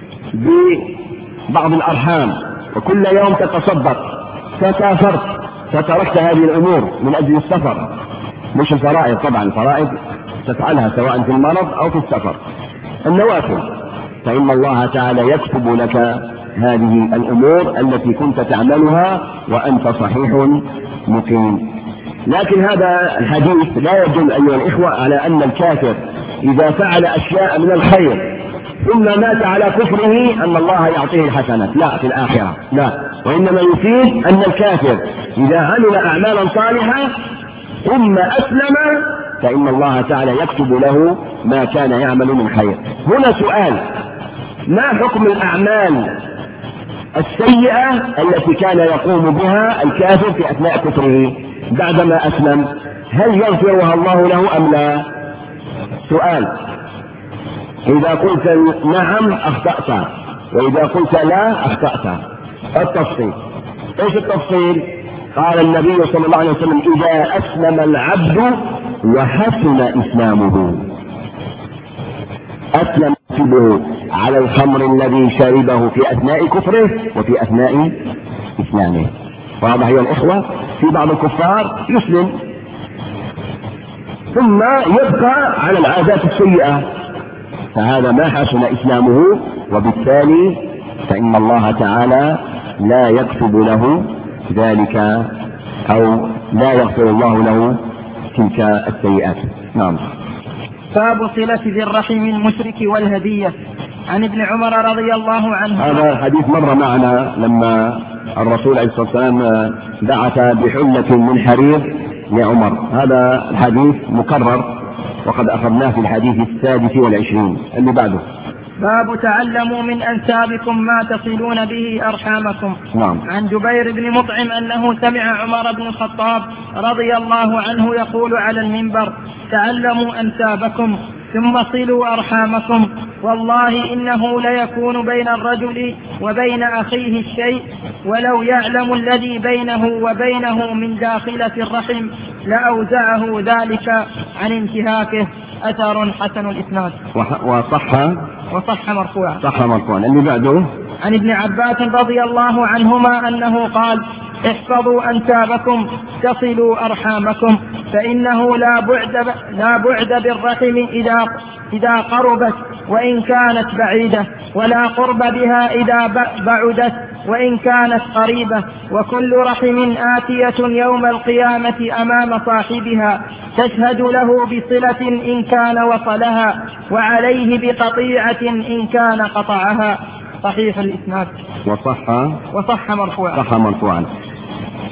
ببعض الأرحام، وكل يوم تتصدق، فسافرت فتركت هذه الأمور من أجل السفر، مش الفرائض طبعا، الفرائض تفعلها سواء في المرض أو في السفر، النوافل، فإن الله تعالى يكتب لك هذه الأمور التي كنت تعملها وأنت صحيح مقيم. لكن هذا الحديث لا يدل أيها الإخوة على أن الكافر إذا فعل أشياء من الخير ثم مات على كفره أن الله يعطيه الحسنات، لا في الآخرة، لا، وإنما يفيد أن الكافر إذا عمل أعمالا صالحة ثم أسلم فإن الله تعالى يكتب له ما كان يعمل من خير. هنا سؤال: ما حكم الأعمال السيئة التي كان يقوم بها الكافر في أثناء كفره بعدما أسلم؟ هل يغفرها الله له أم لا؟ سؤال. إذا قلت نعم أخطأت، وإذا قلت لا أخطأت. التفصيل، إيش التفصيل؟ قال النبي صلى الله عليه وسلم: إذا أسلم العبد وحسن إسلامه، أسلم به على الخمر الذي شربه في أثناء كفره وفي أثناء إسلامه. واضح يا الإخوة؟ في بعض الكفار يسلم ثم يبقى على العادات السيئة، فهذا ما حسن إسلامه، وبالتالي فإن الله تعالى لا يكتب له ذلك أو لا يغفر الله له تلك السيئات. نعم. باب صلة ذي الرحم المشرك والهدية. عن ابن عمر رضي الله عنه. هذا حديث مر معنا لما الرسول عليه الصلاة والسلام بعث بحلة من حرير لعمر. هذا الحديث مكرر وقد أخذناه في الحديث السادس والعشرين اللي بعده. باب تعلموا من أنسابكم ما تصلون به أرحامكم. نعم. عن جبير بن مطعم أنه سمع عمر بن الخطاب رضي الله عنه يقول على المنبر: تعلموا أنسابكم ثم صلوا أرحامكم، والله إنه ليكون بين الرجل وبين أخيه الشيء، ولو يعلم الذي بينه وبينه من داخلة الرحم لأوزعه ذلك عن انتهاكه. أثر حسن الإسناد. وصح وصح مرفوعا. صح مرفوعا. اللي بعده عن ابن عباس رضي الله عنهما أنه قال: احفظوا أنسابكم تصلوا أرحامكم، فإنه لا بعد لا بعد بالرحم إذا إذا قربت وإن كانت بعيدة، ولا قرب بها إذا بعدت وإن كانت قريبة، وكل رحم آتية يوم القيامة أمام صاحبها تشهد له بصلة إن كان وصلها، وعليه بقطيعة إن كان قطعها. صحيح الإسناد. وصح وصح مرفوعا. صح مرفوعا.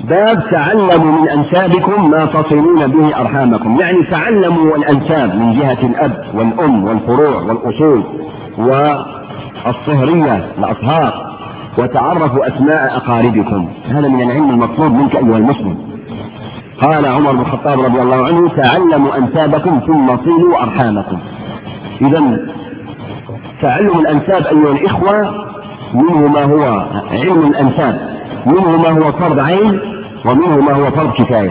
باب تعلموا من أنسابكم ما تصلون به أرحامكم، يعني تعلموا الأنساب من جهة الأب والأم والفروع والأصول والصهرية الأصهار، وتعرفوا أسماء أقاربكم، هذا من العلم المطلوب منك أيها المسلم. قال عمر بن الخطاب رضي الله عنه: تعلموا أنسابكم ثم صلوا أرحامكم. إذا تعلم الأنساب أيها الإخوة منه ما هو علم الأنساب، منه ما هو فرض عين ومنه ما هو فرض كفاية.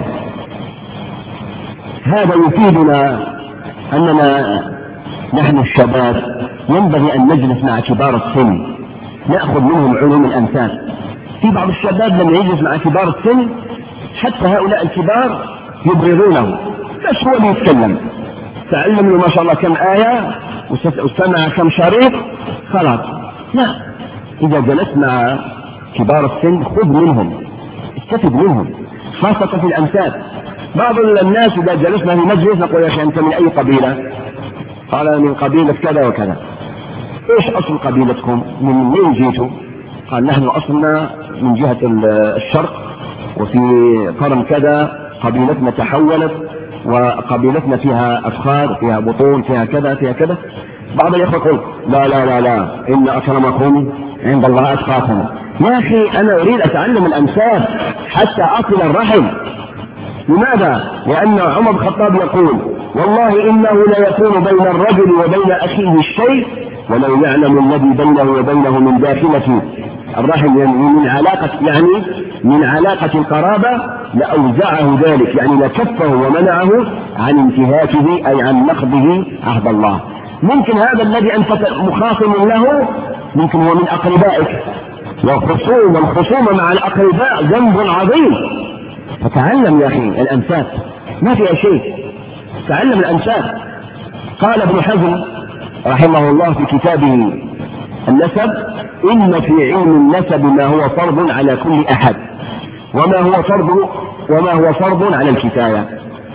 هذا يفيدنا أننا نحن الشباب ينبغي أن نجلس مع كبار السن نأخذ منهم علوم الأنساب. في بعض الشباب لما يجلس مع كبار السن حتى هؤلاء الكبار يبررونه، بس هو اللي يتكلم، تعلم له ما شاء الله كم آية وسمع كم شريط خلاص. لا، إذا جلست مع كبار السن خذ منهم، استفد منهم، خاصة في الأنساب. بعض الناس إذا جلسنا في مجلس نقول: يا أخي أنت من أي قبيلة؟ قال: من قبيلة كذا وكذا. إيش أصل قبيلتكم؟ من وين جيتوا؟ قال: نحن أصلنا من جهة الشرق، وفي قرن كذا قبيلتنا تحولت، وقبيلتنا فيها أفخار، فيها بطون، فيها كذا فيها كذا. بعض الإخوة يقول: لا لا لا لا إن أكرمكم عند الله أتقاكم. يا أخي أنا أريد أتعلم الأنساب حتى أصل الرحم. لماذا؟ لأن عمر بن الخطاب يقول: والله إنه لا يكون بين الرجل وبين أخيه الشيء ولو يعلم الذي بينه وبينه من داخلة الرحم، يعني من علاقة يعني من علاقة القرابة لأوزعه ذلك، يعني لكفه ومنعه عن انتهاكه أي عن نقضه عهد الله. ممكن هذا الذي أنت مخاصم له ممكن هو من أقربائك، والخصوم والخصومة مع الأقرباء ذنب عظيم. فتعلم يا أخي الأنساب، ما فيها شيء، تعلم الأنساب. قال ابن حزم رحمه الله في كتابه النسب: إن في علم النسب ما هو فرض على كل أحد، وما هو فرض وما هو فرض على الكفاية.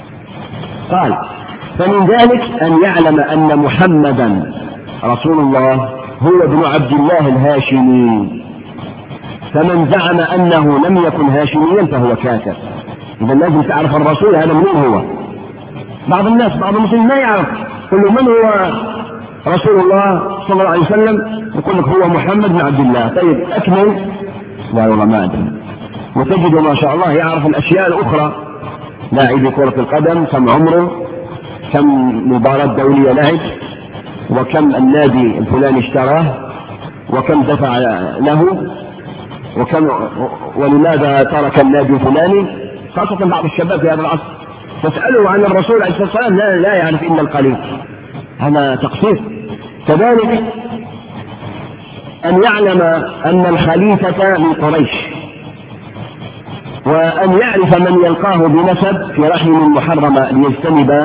قال: فمن ذلك أن يعلم أن محمدا رسول الله هو ابن عبد الله الهاشمي، فمن زعم أنه لم يكن هاشميا فهو كافر. إذا لازم تعرف الرسول هذا من هو. بعض الناس بعض المسلمين ما يعرف، يقول له: من هو رسول الله صلى الله عليه وسلم؟ يقول لك: هو محمد بن عبد الله. طيب أكمل. لا والله ما أدري. وتجد ما شاء الله يعرف الأشياء الأخرى، لاعب كرة القدم كم عمره، كم مباراة دولية لعب، وكم النادي الفلاني اشتراه، وكم دفع له، وكم ولماذا ترك النادي الفلاني. خاصة بعض الشباب في هذا العصر تسأله عن الرسول عليه الصلاة والسلام لا, لا يعرف إلا القليل، هذا تقصير. كذلك أن يعلم أن الخليفة من قريش، وأن يعرف من يلقاه بنسب في رحم محرمة ليجتنب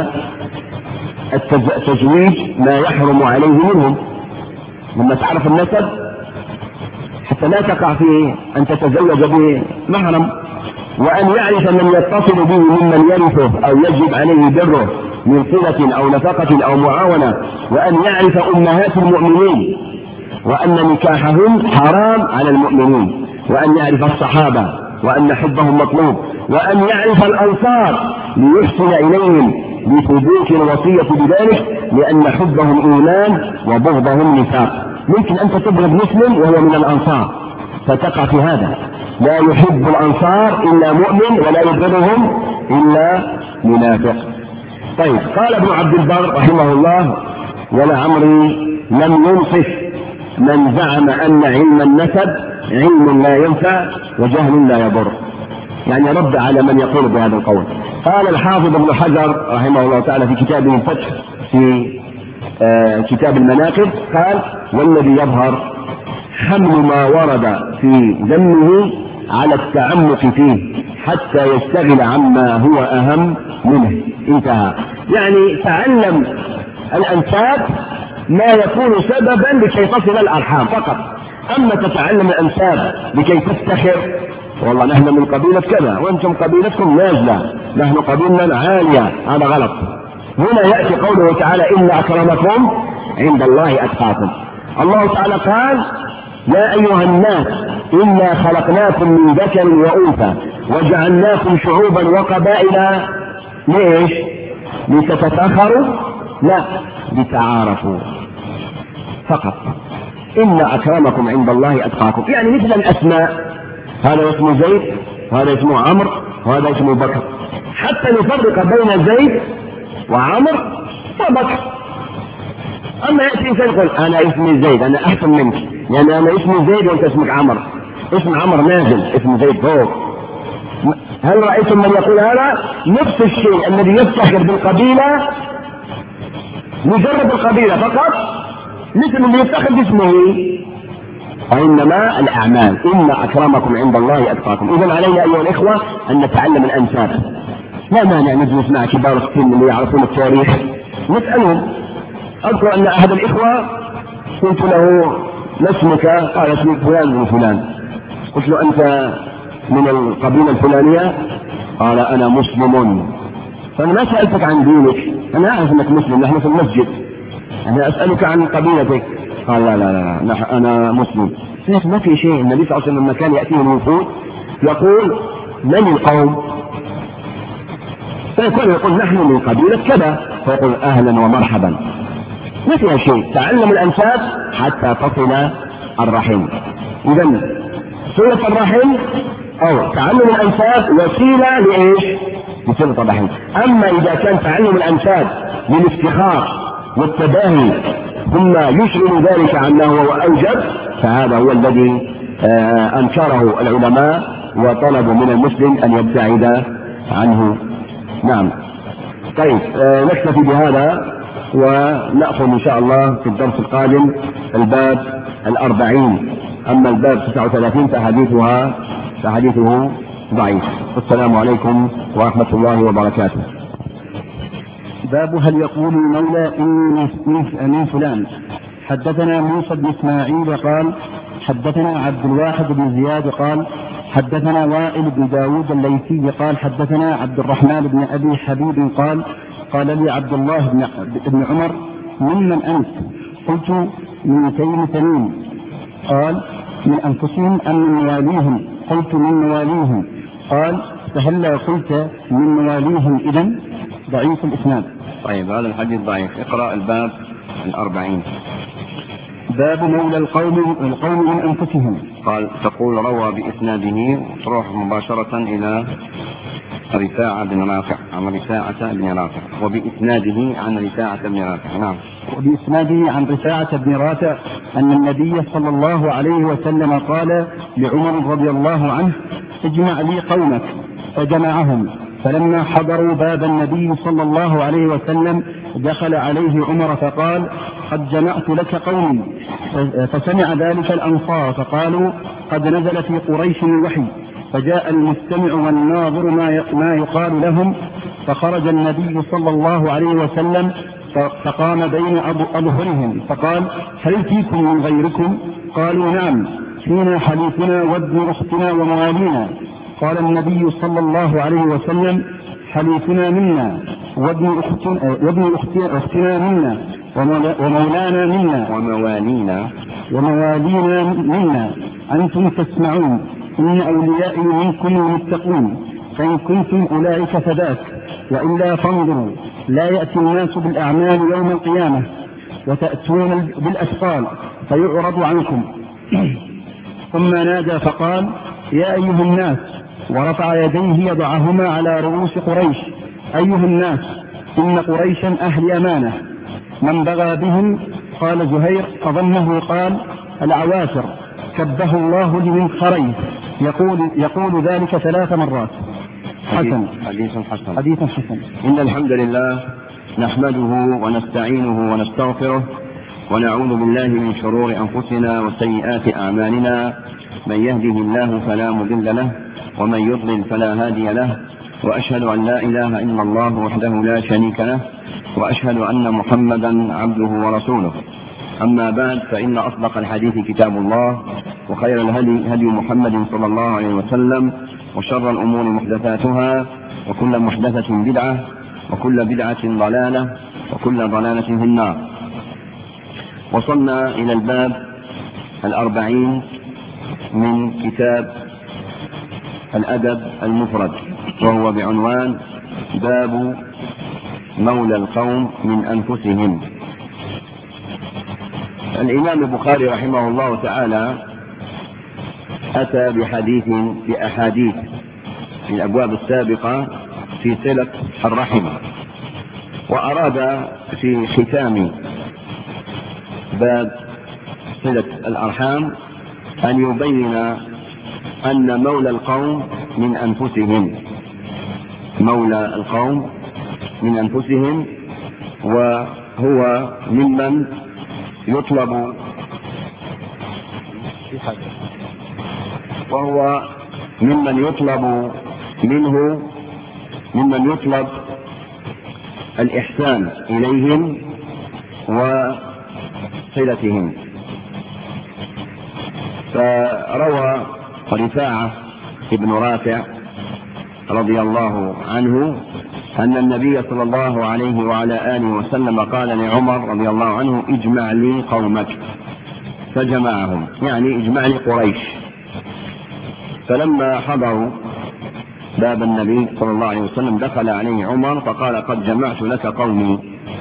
التزويج ما يحرم عليه منهم. لما تعرف النسب حتى لا تقع في أن تتزوج بمحرم. وأن يعرف من يتصل به ممن يرثه أو يجب عليه بره من صلة أو نفقة أو معاونة. وأن يعرف أمهات المؤمنين وأن نكاحهم حرام على المؤمنين. وأن يعرف الصحابة وأن حبهم مطلوب. وأن يعرف الأنصار ليحسن إليهم لثبوت الوصية بذلك، لأن حبهم إيمان وبغضهم نفاق. ممكن أنت تبغض مسلم وهو من الأنصار فتقع في هذا. لا يحب الأنصار إلا مؤمن ولا يبغضهم إلا منافق. طيب، قال ابن عبد البر رحمه الله: ولعمري لم ينصف من زعم أن علم النسب علم لا ينفع وجهل لا يضر، يعني رد على من يقول بهذا القول. قال الحافظ ابن حجر رحمه الله تعالى في كتابه الفتح في آه كتاب المناقب قال: والذي يظهر حمل ما ورد في ذمه على التعمق فيه حتى يشتغل عما هو أهم منه. انتهى. يعني تعلم الأنساب ما يكون سببا لكي تصل الأرحام فقط. أما تتعلم الأنساب لكي تفتخر: والله نحن من قبيلة كذا وأنتم قبيلتكم نازلة، نحن قبيلنا عالية، هذا غلط. هنا يأتي قوله تعالى: إن أكرمكم عند الله أتقاكم. الله تعالى قال: يا أيها الناس إنا خلقناكم من ذكر وأنثى وجعلناكم شعوبا وقبائل ليش؟ لتتفاخروا؟ لا، لتعارفوا فقط. إن أكرمكم عند الله أتقاكم، يعني مثل الأسماء، هذا اسمه زيد وهذا اسمه عمرو وهذا اسمه بكر، حتى نفرق بين زيد وعمرو وبكر. أما يأتي إنسان يقول أنا اسمي زيد، أنا أحسن منك، يعني أنا اسمي زيد وأنت اسمك عمرو، اسم عمرو نازل، اسم زيد فوق. هل رأيتم من يقول هذا؟ نفس الشيء الذي يفتخر بالقبيلة، مجرد القبيلة فقط، مثل اللي يفتخر باسمه. وإنما الأعمال. إن أكرمكم عند الله أتقاكم. إذن علينا أيها الإخوة أن نتعلم الأنساب. لا مانع نجلس مع كبار السن اللي يعرفون التاريخ نسألهم. أذكر أن أحد الإخوة قلت له ما اسمك؟ قال اسمي فلان بن فلان. قلت له أنت من القبيلة الفلانية؟ قال أنا مسلم. فأنا ما سألتك عن دينك، أنا أعرف أنك مسلم، نحن في المسجد، أنا أسألك عن قبيلتك. قال لا لا لا, لا أنا مسلم. ما في شيء. النبي صلى الله عليه وسلم لما كان يأتيه الوفود يقول من القوم؟ فيقول يقول نحن من قبيلة كذا، فيقول أهلا ومرحبا. ما فيها شيء. تعلم الأنساب حتى تصل الرحم. إذن صلة الرحم أو تعلم الأنساب وسيلة لإيش؟ لصلة الرحم. أما إذا كان تعلم الأنساب للافتخار والتباهي ثم يشغل ذلك عما هو أوجب، فهذا هو الذي أنكره العلماء وطلبوا من المسلم أن يبتعد عنه. نعم. طيب نكتفي بهذا ونأخذ إن شاء الله في الدرس القادم الباب الأربعين. أما الباب تسعة وثلاثين فحديثها فحديثه ضعيف. السلام عليكم ورحمة الله وبركاته. باب هل يقول المولى إني من فلان. حدثنا موسى بن إسماعيل قال حدثنا عبد الواحد بن زياد قال حدثنا وائل بن داود الليثي قال حدثنا عبد الرحمن بن أبي حبيب قال قال لي عبد الله بن, بن عمر ممن أنت؟ قلت من تيم تميم. قال من أنفسهم أم من مواليهم؟ قلت من مواليهم. قال فهلا قلت من مواليهم إذن؟ ضعيف الإسناد. طيب هذا الحديث ضعيف. اقرأ الباب الأربعين. باب مولى القوم القوم من أنفسهم. قال تقول روى بإسناده تروح مباشرة إلى رفاعة بن رافع عن رفاعة بن رافع وبإسناده عن رفاعة بن رافع. نعم. وبإسناده عن رفاعة بن رافع أن النبي صلى الله عليه وسلم قال لعمر رضي الله عنه اجمع لي قومك، فجمعهم، فلما حضروا باب النبي صلى الله عليه وسلم دخل عليه عمر فقال قد جمعت لك قومي. فسمع ذلك الأنصار فقالوا قد نزل في قريش الوحي. فجاء المستمع والناظر ما يقال لهم، فخرج النبي صلى الله عليه وسلم فقام بين أظهرهم فقال هل فيكم من غيركم؟ قالوا نعم، فينا حليفنا وابن أختنا وموالينا. قال النبي صلى الله عليه وسلم حليفنا منا وابن أختنا, وابن أختنا منا ومولانا منا وموالينا وموالينا منا. أنتم تسمعون إن أوليائي منكم المتقون، فإن كنتم أولئك فذاك، وإلا فانظروا لا يأتي الناس بالأعمال يوم القيامة وتأتون بالأثقال فيعرض عنكم. ثم نادى فقال يا أيها الناس، ورفع يديه يضعهما على رؤوس قريش. أيها الناس إن قريشا أهل أمانة، من بغى بهم؟ قال زهير فظنه قال العواشر، كبه الله لمنخريه، يقول, يقول ذلك ثلاث مرات. حسن. حديث حسن. حديث حسن. إن الحمد لله نحمده ونستعينه ونستغفره ونعوذ بالله من شرور أنفسنا وسيئات أعمالنا، من يهده الله فلا مضل له ومن يضلل فلا هادي له، وأشهد أن لا إله إلا الله وحده لا شريك له، وأشهد أن محمدا عبده ورسوله. أما بعد، فإن أصدق الحديث كتاب الله، وخير الهدي هدي محمد صلى الله عليه وسلم، وشر الأمور محدثاتها، وكل محدثة بدعة، وكل بدعة ضلالة، وكل ضلالة في النار. وصلنا إلى الباب الأربعين من كتاب الأدب المفرد، وهو بعنوان باب مولى القوم من أنفسهم. الإمام البخاري رحمه الله تعالى أتى بحديث بأحاديث في الأبواب السابقة في صلة الرحم، وأراد في ختام باب صلة الأرحام أن يبين أن مولى القوم من أنفسهم، مولى القوم من أنفسهم، وهو ممن يطلب وهو ممن يطلب منه ممن يطلب الإحسان إليهم وصلتهم. فروى رفاعة ابن رافع رضي الله عنه أن النبي صلى الله عليه وعلى آله وسلم قال لعمر رضي الله عنه: اجمع لي قومك، فجمعهم، يعني اجمع لي قريش. فلما حضروا باب النبي صلى الله عليه وسلم دخل عليه عمر فقال: قد جمعت لك قومي.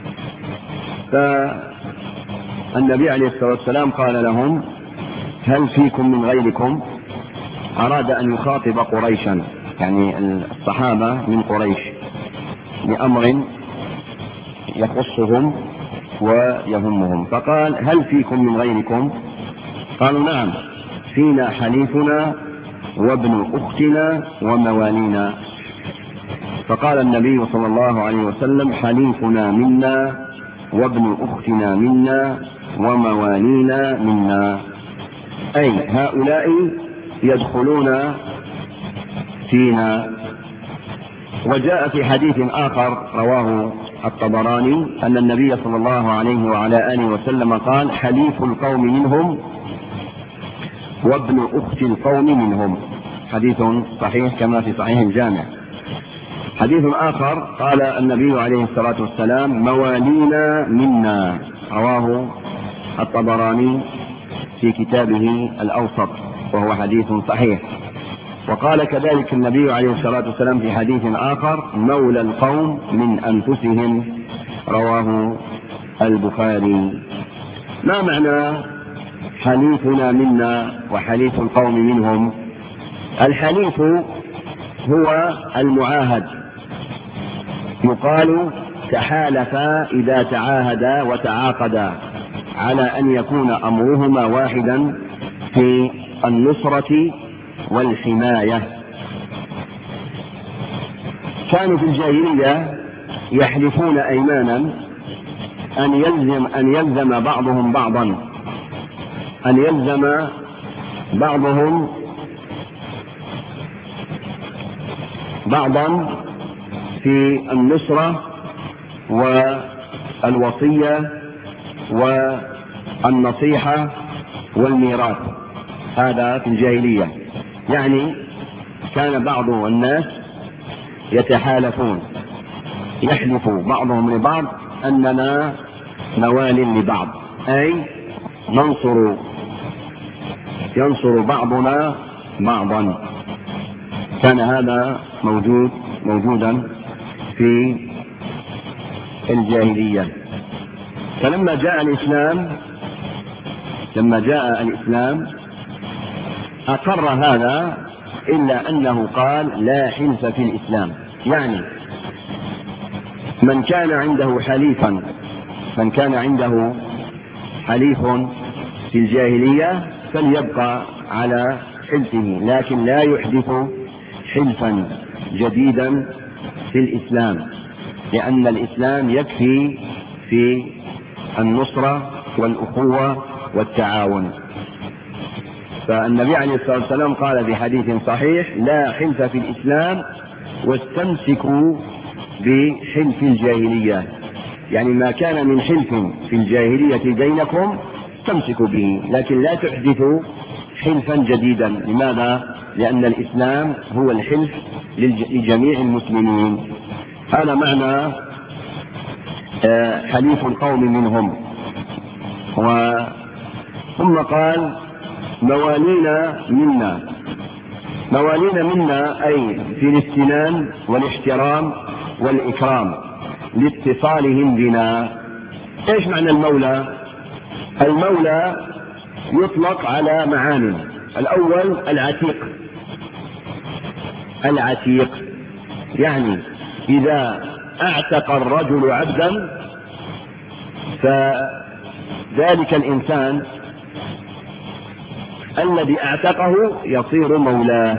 فالنبي عليه الصلاة والسلام قال لهم: هل فيكم من غيركم؟ أراد أن يخاطب قريشا، يعني الصحابة من قريش، بأمر يخصهم ويهمهم. فقال: هل فيكم من غيركم؟ قالوا: نعم، فينا حليفنا وابن أختنا وموالينا. فقال النبي صلى الله عليه وسلم: حليفنا منا وابن أختنا منا وموالينا منا، أي هؤلاء يدخلون فينا. وجاء في حديث آخر رواه الطبراني أن النبي صلى الله عليه وعلى آله وسلم قال: حليف القوم منهم وابن أخت القوم منهم، حديث صحيح كما في صحيح الجامع. حديث آخر قال النبي عليه الصلاة والسلام: موالينا منا، رواه الطبراني في كتابه الأوسط، وهو حديث صحيح. وقال كذلك النبي عليه الصلاة والسلام في حديث آخر: مولى القوم من أنفسهم، رواه البخاري. ما معنى حليفنا منا وحليف القوم منهم؟ الحليف هو المعاهد، يقال تحالف إذا تعاهدا وتعاقدا على أن يكون أمرهما واحدا في النصرة والحماية. كانوا في الجاهلية يحلفون أيمانا أن يلزم أن يلزم بعضهم بعضا أن يلزم بعضهم بعضا في النصرة والوصية والنصيحة والميراث. هذا في الجاهلية، يعني كان بعض الناس يتحالفون، يحلف بعضهم لبعض أننا موال لبعض، أي ننصر ينصر بعضنا بعضا. كان هذا موجود موجودا في الجاهلية. فلما جاء الإسلام لما جاء الإسلام أقر هذا، إلا أنه قال: لا حلف في الإسلام، يعني من كان عنده حليفا من كان عنده حليف في الجاهلية فليبقى على حلفه، لكن لا يحدث حلفا جديدا في الإسلام، لأن الإسلام يكفي في النصرة والأخوة والتعاون. فالنبي عليه الصلاة والسلام قال في حديث صحيح: لا حلف في الإسلام واستمسكوا بحلف الجاهلية، يعني ما كان من حلف في الجاهلية بينكم استمسكوا به، لكن لا تحدثوا حلفا جديدا. لماذا؟ لأن الإسلام هو الحلف لجميع المسلمين. هذا معنى حليف القوم منهم. ثم قال: موالينا منا، موالين منا أي في الاستنان والاحترام والإكرام لاتصالهم بنا. إيش معنى المولى؟ المولى يطلق على معاني. الأول العتيق. العتيق يعني إذا اعتق الرجل عبدا فذلك الإنسان الذي اعتقه يصير مولاه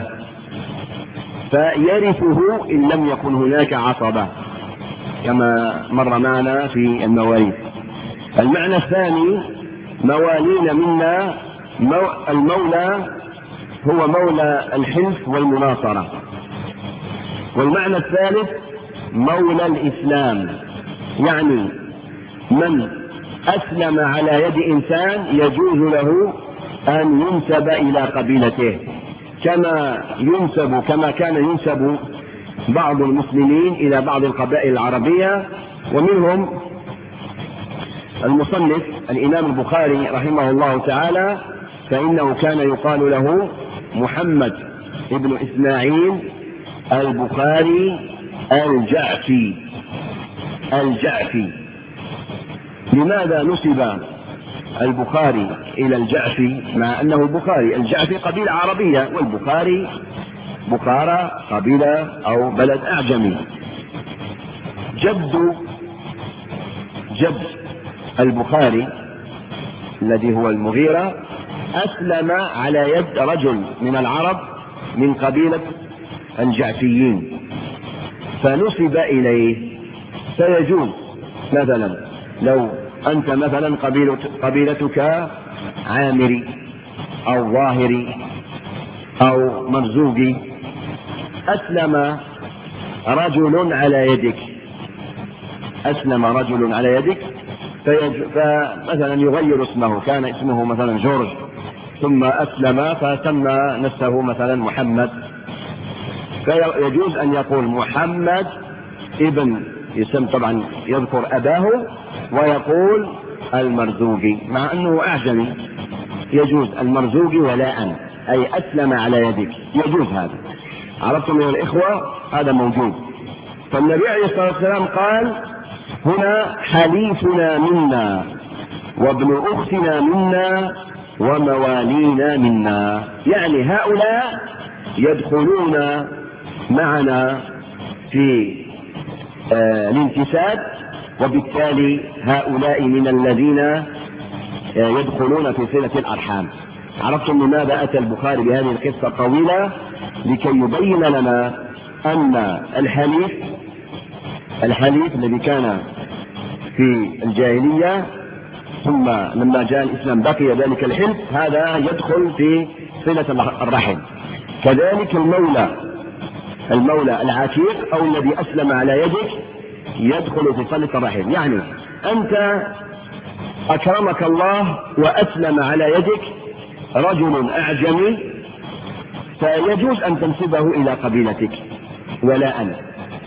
فيرثه إن لم يكن هناك عصبة كما مر معنا في المواريث. المعنى الثاني موالين منا، المولى هو مولى الحلف والمناصرة. والمعنى الثالث مولى الإسلام، يعني من أسلم على يد إنسان يجوز له أن ينسب إلى قبيلته كما ينسب كما كان ينسب بعض المسلمين إلى بعض القبائل العربية. ومنهم المصنف الإمام البخاري رحمه الله تعالى، فإنه كان يقال له محمد ابن إسماعيل البخاري الجعفي. الجعفي لماذا نسب البخاري إلى الجعفي مع أنه البخاري؟ الجعفي قبيلة عربية والبخاري بخارى قبيلة أو بلد أعجمي. جد جد البخاري الذي هو المغيرة أسلم على يد رجل من العرب من قبيلة الجعفيين فنسب إليه. فيجوز مثلا لو أنت مثلا قبيلة قبيلتك عامري أو ظاهري أو مرزوقي، أسلم رجل على يدك أسلم رجل على يدك فمثلا يغير اسمه، كان اسمه مثلا جورج ثم أسلم فسمى نفسه مثلا محمد، فيجوز أن يقول محمد ابن يسم طبعا يذكر أباه ويقول المرزوقي مع أنه أعجمي، يجوز المرزوقي ولاء أي أسلم على يدك، يجوز هذا. عرفتم يا الإخوة؟ هذا موجود. فالنبي عليه الصلاة والسلام قال هنا حليفنا منا وابن أختنا منا وموالينا منا، يعني هؤلاء يدخلون معنا في آه الانتساب، وبالتالي هؤلاء من الذين آه يدخلون في صلة الأرحام. عرفتم لماذا أتى البخاري بهذه القصة الطويلة؟ لكي يبين لنا أن الحليف الحليف الذي كان في الجاهلية ثم لما جاء الإسلام بقي ذلك الحلف، هذا يدخل في صلة الرحم. كذلك المولى المولى العتيق أو الذي أسلم على يدك يدخل في صلة الرحم. يعني أنت أكرمك الله وأسلم على يدك رجل أعجمي فيجوز أن تنسبه إلى قبيلتك ولاء،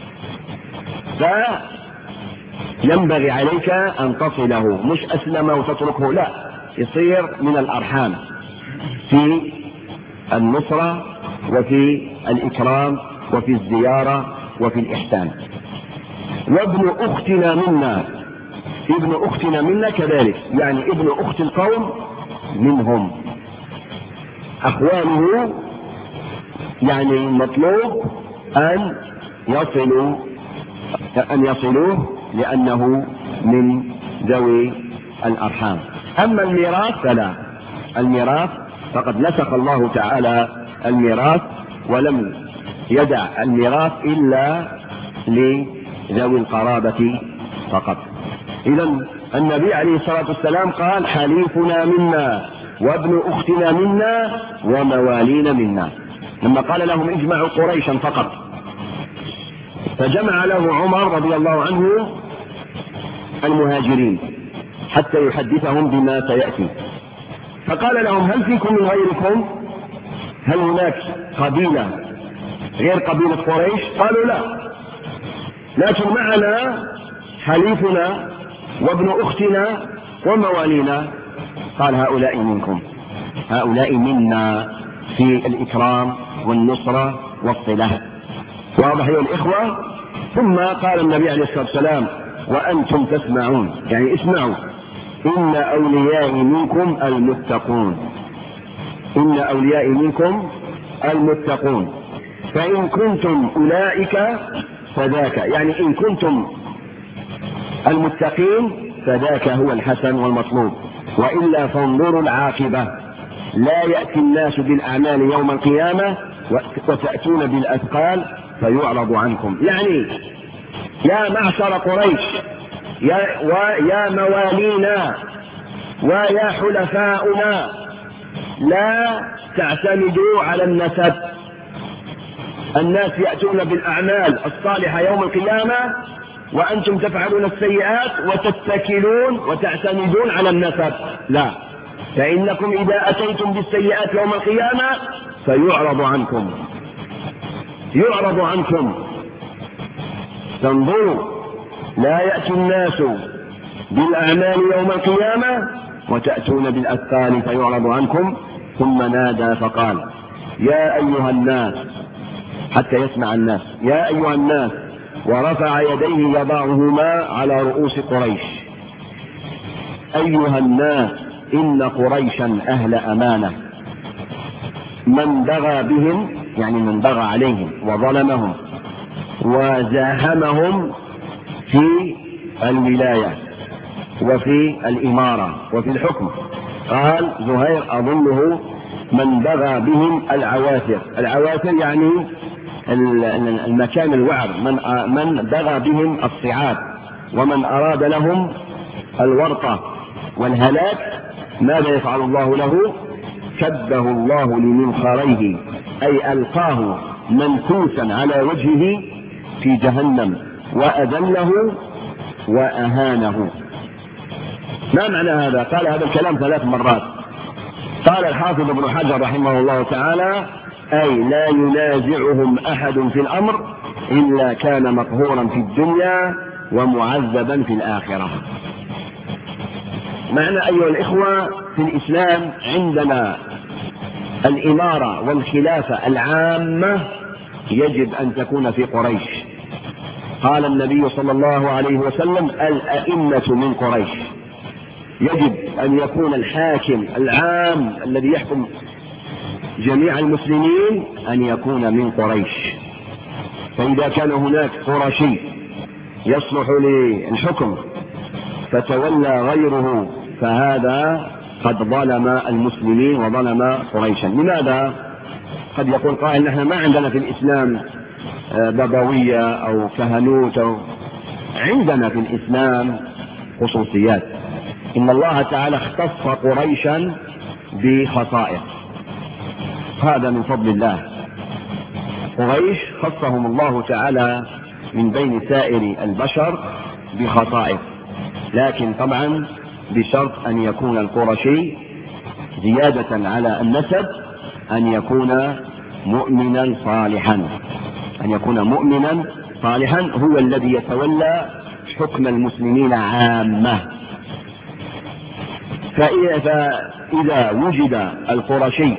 فينبغي عليك أن تصله، مش أسلم وتتركه، لا، يصير من الأرحام في النصرة وفي الإكرام وفي الزيارة وفي الإحسان. وابن أختنا منا، ابن أختنا منا كذلك، يعني ابن أخت القوم منهم، أخوانه، يعني مطلوب أن يصلوا أن يصلوه لأنه من ذوي الأرحام. أما الميراث فلا، الميراث فقد نسخ الله تعالى الميراث ولم يدع الميراث إلا لذوي القرابة فقط. إذن النبي عليه الصلاة والسلام قال حليفنا منا وابن أختنا منا وموالينا منا، لما قال لهم اجمعوا قريشا فقط، فجمع له عمر رضي الله عنه المهاجرين حتى يحدثهم بما سيأتي، فقال لهم هل فيكم من غيركم؟ هل هناك قبيلة غير قبيلة قريش؟ قالوا لا، لكن معنا حليفنا وابن أختنا وموالينا. قال هؤلاء منكم، هؤلاء منا في الإكرام والنصرة والصلة. واضح أيها الإخوة؟ ثم قال النبي عليه الصلاة والسلام وأنتم تسمعون، يعني اسمعوا، إن أوليائي منكم المتقون، إن أوليائي منكم المتقون، فإن كنتم أولئك فذاك، يعني إن كنتم المتقين فذاك هو الحسن والمطلوب، وإلا فانظروا العاقبة، لا يأتي الناس بالأعمال يوم القيامة وتأتون بالأثقال فيعرض عنكم. يعني يا معشر قريش، يا, ويا موالينا ويا حلفاؤنا، لا تعتمدوا على النسب. الناس يأتون بالأعمال الصالحة يوم القيامة وأنتم تفعلون السيئات وتتكلون وتعتمدون على النسب، لا، فإنكم إذا أتيتم بالسيئات يوم القيامة فيعرض عنكم، يعرض عنكم. تنظروا، لا يأتي الناس بالأعمال يوم القيامة وتأتون بالأثقال فيعرض عنكم. ثم نادى فقال يا أيها الناس، حتى يسمع الناس، يا أيها الناس، ورفع يديه يضعهما على رؤوس قريش، أيها الناس إن قريشا أهل أمانة، من بغى بهم، يعني من بغى عليهم وظلمهم وزاحمهم في الولاية وفي الإمارة وفي الحكم، قال زهير أظنه من بغى بهم العواثر، العواثر يعني المكان الوعر، من من بغى بهم الصعاب ومن أراد لهم الورطة والهلاك، ماذا يفعل الله له؟ كبه الله لمنخريه، أي ألقاه منكوسا على وجهه في جهنم وأذله وأهانه. ما معنى هذا؟ قال هذا الكلام ثلاث مرات. قال الحافظ ابن حجر رحمه الله تعالى أي لا ينازعهم أحد في الأمر إلا كان مقهورا في الدنيا ومعذبا في الآخرة. معنى أيها الإخوة، في الإسلام عندنا الإمارة والخلافة العامة يجب أن تكون في قريش. قال النبي صلى الله عليه وسلم الأئمة من قريش، يجب أن يكون الحاكم العام الذي يحكم جميع المسلمين أن يكون من قريش. فإذا كان هناك قرشي يصلح للحكم فتولى غيره فهذا قد ظلم المسلمين وظلم قريشا. لماذا؟ قد يقول قائل نحن ما عندنا في الإسلام بابوية أو كهنوت أو، عندنا في الإسلام خصوصيات. إن الله تعالى اختص قريشا بخصائص، هذا من فضل الله. قريش خصهم الله تعالى من بين سائر البشر بخصائص، لكن طبعا بشرط أن يكون القرشي زيادة على النسب أن يكون مؤمنا صالحا، أن يكون مؤمنا صالحا هو الذي يتولى حكم المسلمين عامة. فإذا وجد القرشي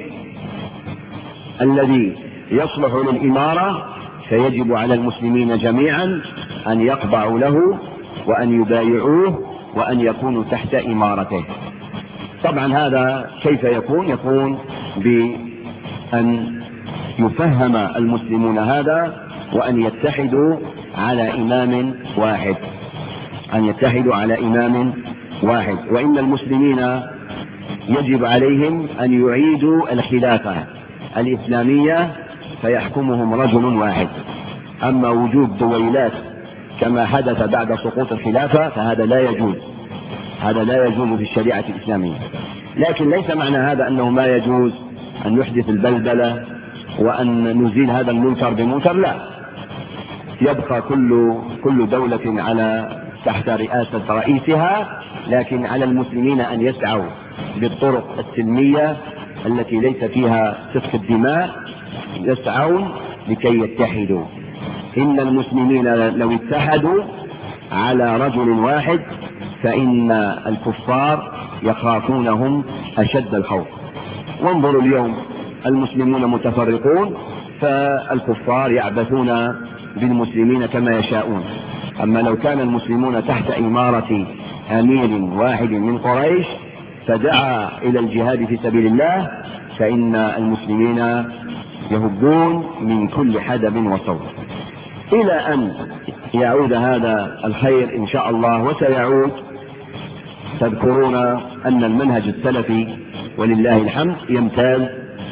الذي يصلح للإمارة فيجب على المسلمين جميعا أن يخضعوا له وأن يبايعوه وأن يكونوا تحت إمارته. طبعا هذا كيف يكون؟ يكون بأن يفهم المسلمون هذا وأن يتحدوا على إمام واحد، أن يتحدوا على إمام واحد. وإن المسلمين يجب عليهم أن يعيدوا الخلافة الإسلامية فيحكمهم رجل واحد. أما وجود دويلات كما حدث بعد سقوط الخلافة فهذا لا يجوز، هذا لا يجوز في الشريعة الإسلامية. لكن ليس معنى هذا أنه ما يجوز أن نحدث البلبلة وأن نزيل هذا المنكر بمنكر، لا، يبقى كل كل دولة على تحت رئاسة رئيسها، لكن على المسلمين أن يسعوا بالطرق السلمية التي ليس فيها سفك الدماء، يسعون لكي يتحدوا. إن المسلمين لو اتحدوا على رجل واحد فإن الكفار يخافونهم أشد الخوف. وانظروا اليوم المسلمون متفرقون فالكفار يعبثون بالمسلمين كما يشاءون. أما لو كان المسلمون تحت إمارة أمير واحد من قريش فدعا إلى الجهاد في سبيل الله فإن المسلمين يهبون من كل حدب وصوب إلى أن يعود هذا الخير إن شاء الله. وسيعود. تذكرون أن المنهج السلفي ولله الحمد يمتاز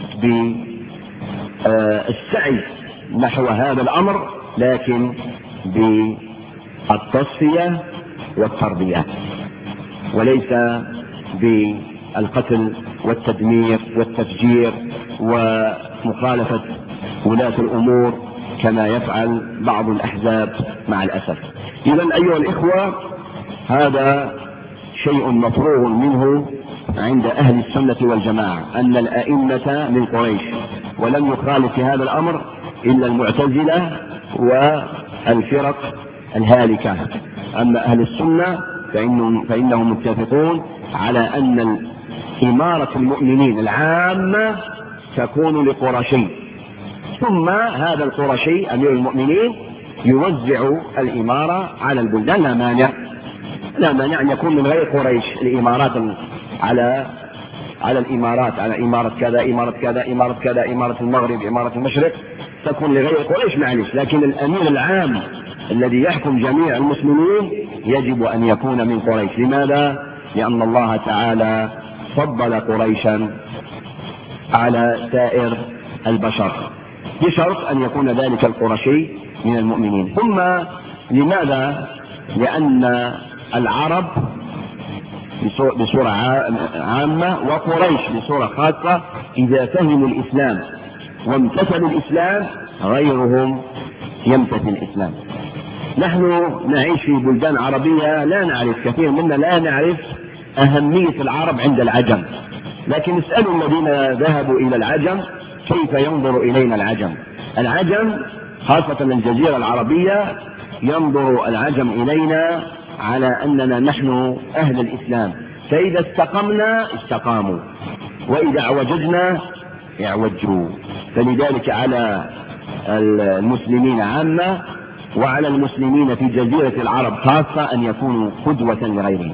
بالسعي نحو هذا الأمر، لكن بالتصفية والتربية، وليس بالقتل والتدمير والتفجير ومخالفة ولاة الأمور كما يفعل بعض الأحزاب مع الأسف. إذن أيها الإخوة، هذا شيء مفروغ منه عند أهل السنة والجماعة، أن الأئمة من قريش، ولم يخالف في هذا الأمر إلا المعتزلة والفرق الهالكة. أما أهل السنة فإنهم, فإنهم متفقون على أن إمارة المؤمنين العامة تكون لقرشي، ثم هذا القرشي أمير المؤمنين يوزع الإمارة على البلدان. لا مانع لا مانع أن يكون من غير قريش الإمارات على على الإمارات، على إمارة كذا إمارة كذا إمارة كذا إمارة المغرب إمارة المشرق تكون لغير قريش معلش، لكن الأمير العام الذي يحكم جميع المسلمين يجب أن يكون من قريش. لماذا؟ لأن الله تعالى فضل قريشا على سائر البشر بشرط أن يكون ذلك القرشي من المؤمنين. ثم لماذا؟ لأن العرب بصورة عامة وقريش بصورة خاصة إذا فهموا الإسلام وامتثلوا الإسلام غيرهم يمتثل الإسلام. نحن نعيش في بلدان عربية لا نعرف، كثير منا لا نعرف أهمية العرب عند العجم، لكن اسألوا الذين ذهبوا إلى العجم كيف ينظر إلينا العجم. العجم خاصة الجزيرة العربية ينظر العجم إلينا على أننا نحن أهل الإسلام، فإذا استقمنا استقاموا وإذا اعوججنا اعوجوا. فلذلك على المسلمين عامة وعلى المسلمين في جزيرة العرب خاصة أن يكونوا قدوة لغيرهم،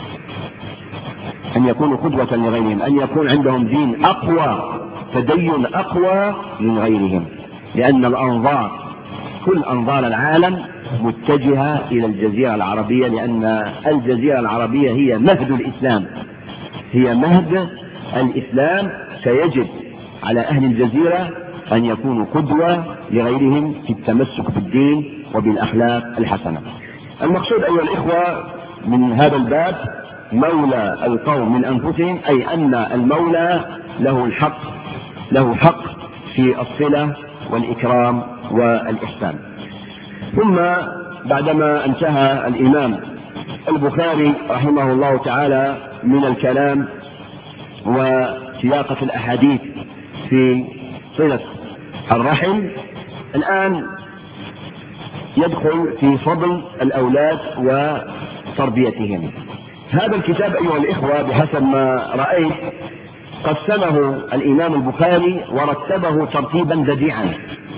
أن يكونوا قدوة لغيرهم، أن يكون عندهم دين أقوى، تدين أقوى من غيرهم، لأن الأنظار كل أنظار العالم متجهة إلى الجزيرة العربية، لأن الجزيرة العربية هي مهد الإسلام، هي مهد الإسلام. فيجب على أهل الجزيرة أن يكونوا قدوة لغيرهم في التمسك بالدين وبالأخلاق الحسنة. المقصود أيها الإخوة من هذا الباب مولى القوم من أنفسهم، أي أن المولى له الحق له حق في الصلة والإكرام والإحسان. ثم بعدما انتهى الإمام البخاري رحمه الله تعالى من الكلام وسياقة الأحاديث في صلة الرحم، الآن يدخل في فضل الأولاد وتربيتهم. هذا الكتاب أيها الإخوة بحسب ما رأيت قسمه الإمام البخاري ورتبه ترتيبا بديعا.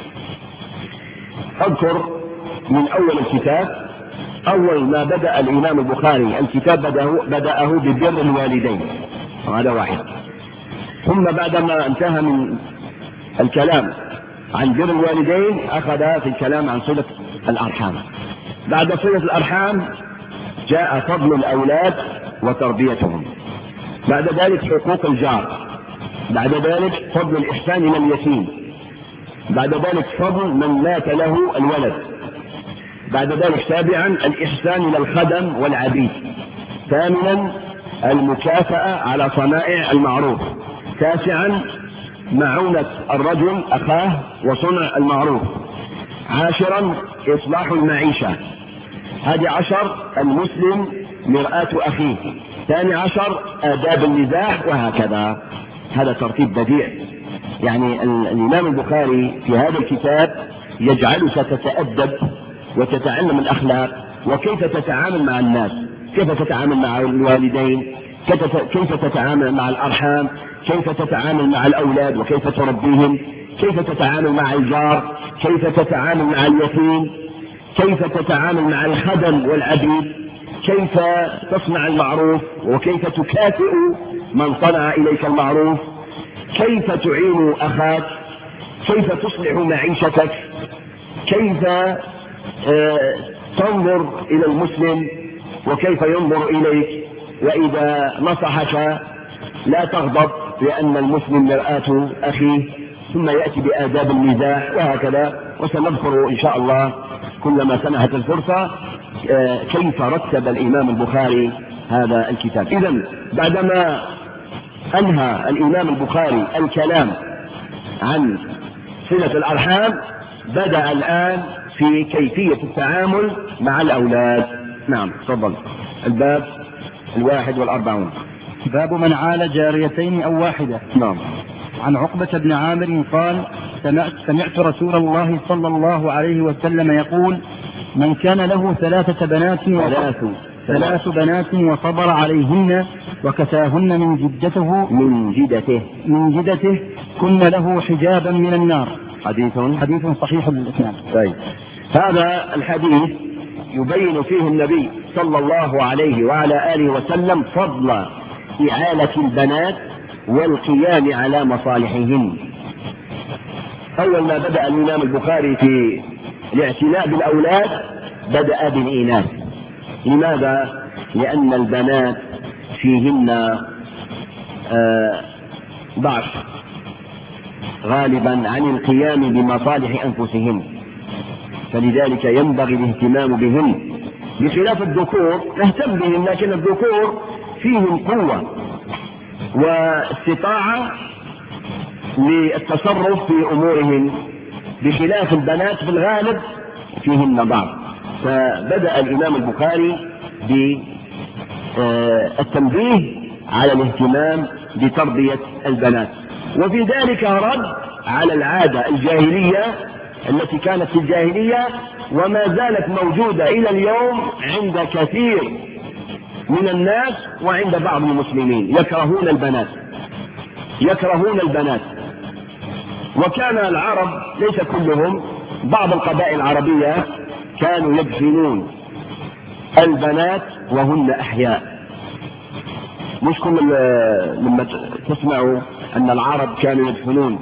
أذكر من أول الكتاب، أول ما بدأ الإمام البخاري الكتاب بدأه, بدأه ببر الوالدين، هذا واحد. ثم بعدما انتهى من الكلام عن بر الوالدين أخذ في الكلام عن صلة الأرحام. بعد صلة الأرحام جاء فضل الأولاد وتربيتهم، بعد ذلك حقوق الجار، بعد ذلك فضل الإحسان إلى اليتيم، بعد ذلك فضل من مات له الولد، بعد ذلك سابعا الإحسان إلى الخدم والعبيد، ثامنا المكافأة على صنائع المعروف، تاسعا معونة الرجل أخاه وصنع المعروف، عاشرا إصلاح المعيشة، هادي عشر المسلم مرآة أخيه، ثاني عشر آداب النزاح، وهكذا. هذا ترتيب بديع. يعني الإمام البخاري في هذا الكتاب يجعلك تتأدب وتتعلم الأخلاق وكيف تتعامل مع الناس، كيف تتعامل مع الوالدين، كيف تتعامل مع الأرحام، كيف تتعامل مع الأولاد وكيف تربيهم، كيف تتعامل مع الجار، كيف تتعامل مع اليتيم، كيف تتعامل مع الخدم والعبيد، كيف تصنع المعروف وكيف تكافئ من صنع إليك المعروف، كيف تعين أخاك، كيف تصلح معيشتك، كيف تنظر إلى المسلم وكيف ينظر إليك، وإذا نصحك لا تغضب لأن المسلم مرآة أخيه، ثم يأتي بآداب المزاح وهكذا. وسنذكر إن شاء الله كلما سنحت الفرصة كيف رتب الإمام البخاري هذا الكتاب. إذن بعدما أنهى الإمام البخاري الكلام عن صلة الأرحام بدأ الآن في كيفية التعامل مع الأولاد. نعم تفضل. الباب الواحد والأربعون. باب من عال جاريتين أو واحدة. نعم. عن عقبة بن عامر قال سمعت, سمعت رسول الله صلى الله عليه وسلم يقول من كان له ثلاثة بنات ثلاث ثلاث بنات وصبر عليهن وكساهن من جدته من جدته من جدته كن له حجابا من النار. حديث حديث صحيح الإسناد. طيب، هذا الحديث يبين فيه النبي صلى الله عليه وعلى آله وسلم فضل إعالة البنات والقيام على مصالحهن. أول ما بدأ الإمام البخاري في الاعتناء بالأولاد بدأ بالإناث. لماذا؟ لأن البنات فيهن آه ضعف غالبا عن القيام بمصالح أنفسهن، فلذلك ينبغي الاهتمام بهن، بخلاف الذكور نهتم بهم، لكن الذكور فيهم قوة واستطاعة للتصرف في أمورهم، بخلاف البنات في الغالب فيهن ضعف. فبدأ الإمام البخاري بالتنبيه على الاهتمام بتربية البنات، وفي ذلك رد على العادة الجاهلية التي كانت في الجاهلية وما زالت موجودة إلى اليوم عند كثير من الناس وعند بعض المسلمين، يكرهون البنات يكرهون البنات وكان العرب ليس كلهم، بعض القبائل العربية كانوا يدفنون البنات وهن أحياء. مش كل لما تسمعوا أن العرب كانوا يدفنون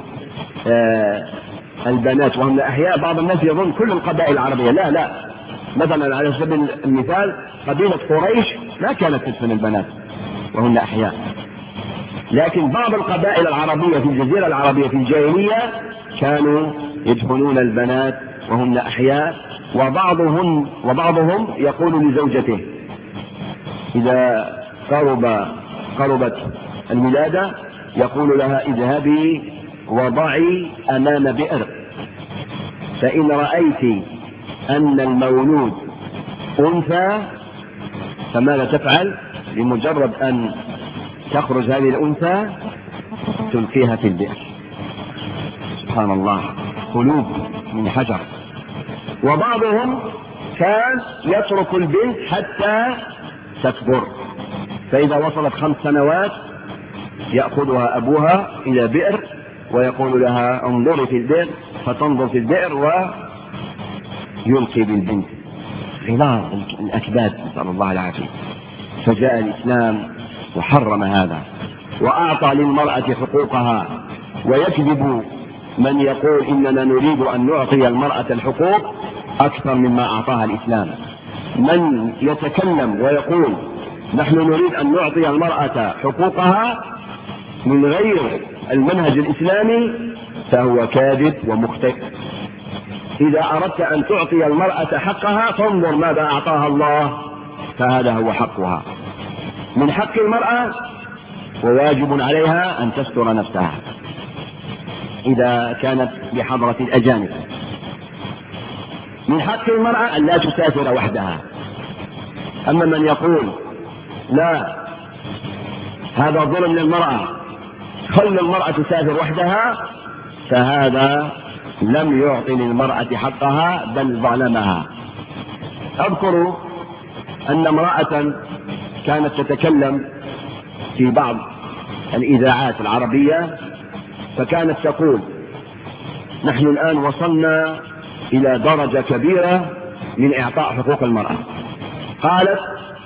البنات وهن أحياء، بعض الناس يظن كل القبائل العربية. لا لا، مثلا على سبيل المثال قبيلة قريش ما كانت تدفن البنات وهن أحياء، لكن بعض القبائل العربية في الجزيرة العربية في الجاهلية كانوا يدفنون البنات وهن أحياء، وبعضهم وبعضهم يقول لزوجته إذا قرب قربت الولادة يقول لها اذهبي وضعي أمام بئر، فإن رأيت أن المولود أنثى فماذا تفعل؟ بمجرد أن تخرج هذه الأنثى تلقيها في البئر. سبحان الله، قلوب من حجر. وبعضهم كان يترك البنت حتى تكبر، فإذا وصلت خمس سنوات يأخذها أبوها إلى بئر ويقول لها انظري في البئر، فتنظر في البئر ويلقي بالبنت. غلاظ الأكباد، نسأل الله العافية. فجاء الإسلام وحرم هذا وأعطى للمرأة حقوقها، ويكذب من يقول إننا نريد أن نعطي المرأة الحقوق أكثر مما أعطاها الإسلام. من يتكلم ويقول نحن نريد أن نعطي المرأة حقوقها من غير المنهج الإسلامي فهو كاذب ومخطئ. إذا أردت أن تعطي المرأة حقها فانظر ماذا أعطاها الله، فهذا هو حقها. من حق المرأة وواجب عليها أن تستر نفسها إذا كانت بحضرة الأجانب. من حق المرأة أن لا تسافر وحدها. أما من يقول لا هذا ظلم للمرأة خلي المرأة تسافر وحدها، فهذا لم يعطي للمرأة حقها بل ظلمها. أذكر أن امرأة كانت تتكلم في بعض الإذاعات العربية، فكانت تقول نحن الآن وصلنا إلى درجة كبيرة من إعطاء حقوق المرأة. قالت